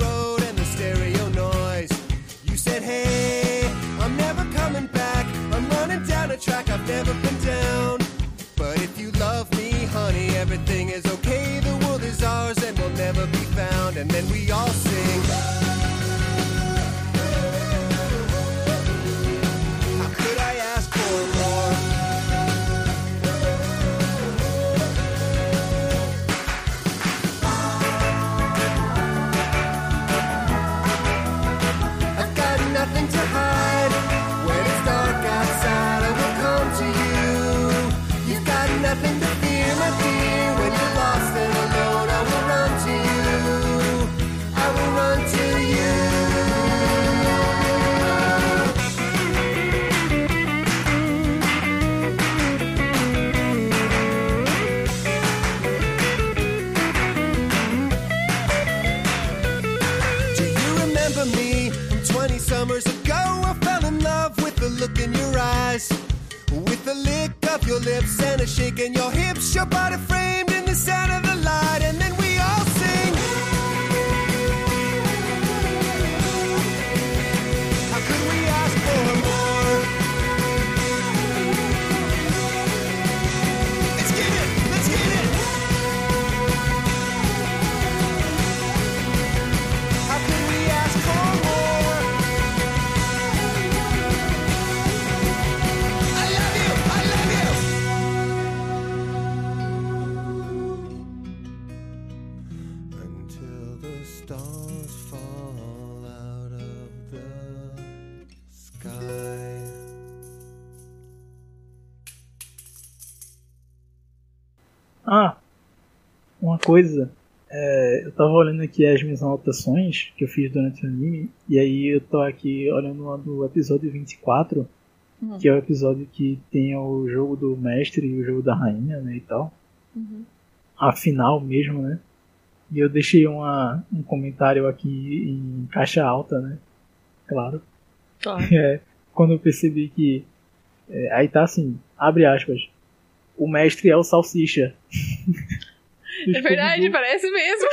Speaker 3: track I've never been down. But if you love me, honey, everything is okay. The world is ours and will never be found. And then we all sing. How could I ask for more? I've got nothing to hide. When it's dark outside, I will come to you. You've got nothing to fear, my dear. When you're lost and alone, I will run to you. I will run to you. Do you remember me from twenty summers ago? I fell in love with the look in your eyes, with the lick of your lips and a shake in your hips, your body framed in the sound of the light, and then we all sing. How could we ask for more? Let's get it, let's get it. How could we ask for more? I love you, I love you. Until the stars fall out of the sky.
Speaker 1: Ah, uma coisa, é, eu tava olhando aqui as minhas anotações que eu fiz durante o anime, e aí eu tô aqui olhando lá do episódio vinte e quatro,
Speaker 2: Uhum.
Speaker 1: que é o episódio que tem o jogo do mestre e o jogo da rainha, né, e tal.
Speaker 2: Uhum.
Speaker 1: A final mesmo, né? E eu deixei uma, um comentário aqui em caixa alta, né? Claro.
Speaker 2: Claro.
Speaker 1: É, quando eu percebi que... é, aí tá assim, abre aspas. O mestre é o Salsicha.
Speaker 2: É verdade, parece mesmo.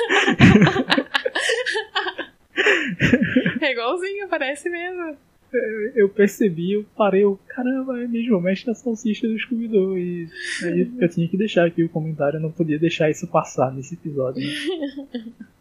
Speaker 2: É igualzinho, parece mesmo.
Speaker 1: Eu percebi, eu parei, eu, caramba, é mesmo, o mestre é a Salsicha do Scooby-Doo. E aí eu tinha que deixar aqui o comentário, eu não podia deixar isso passar nesse episódio. Né?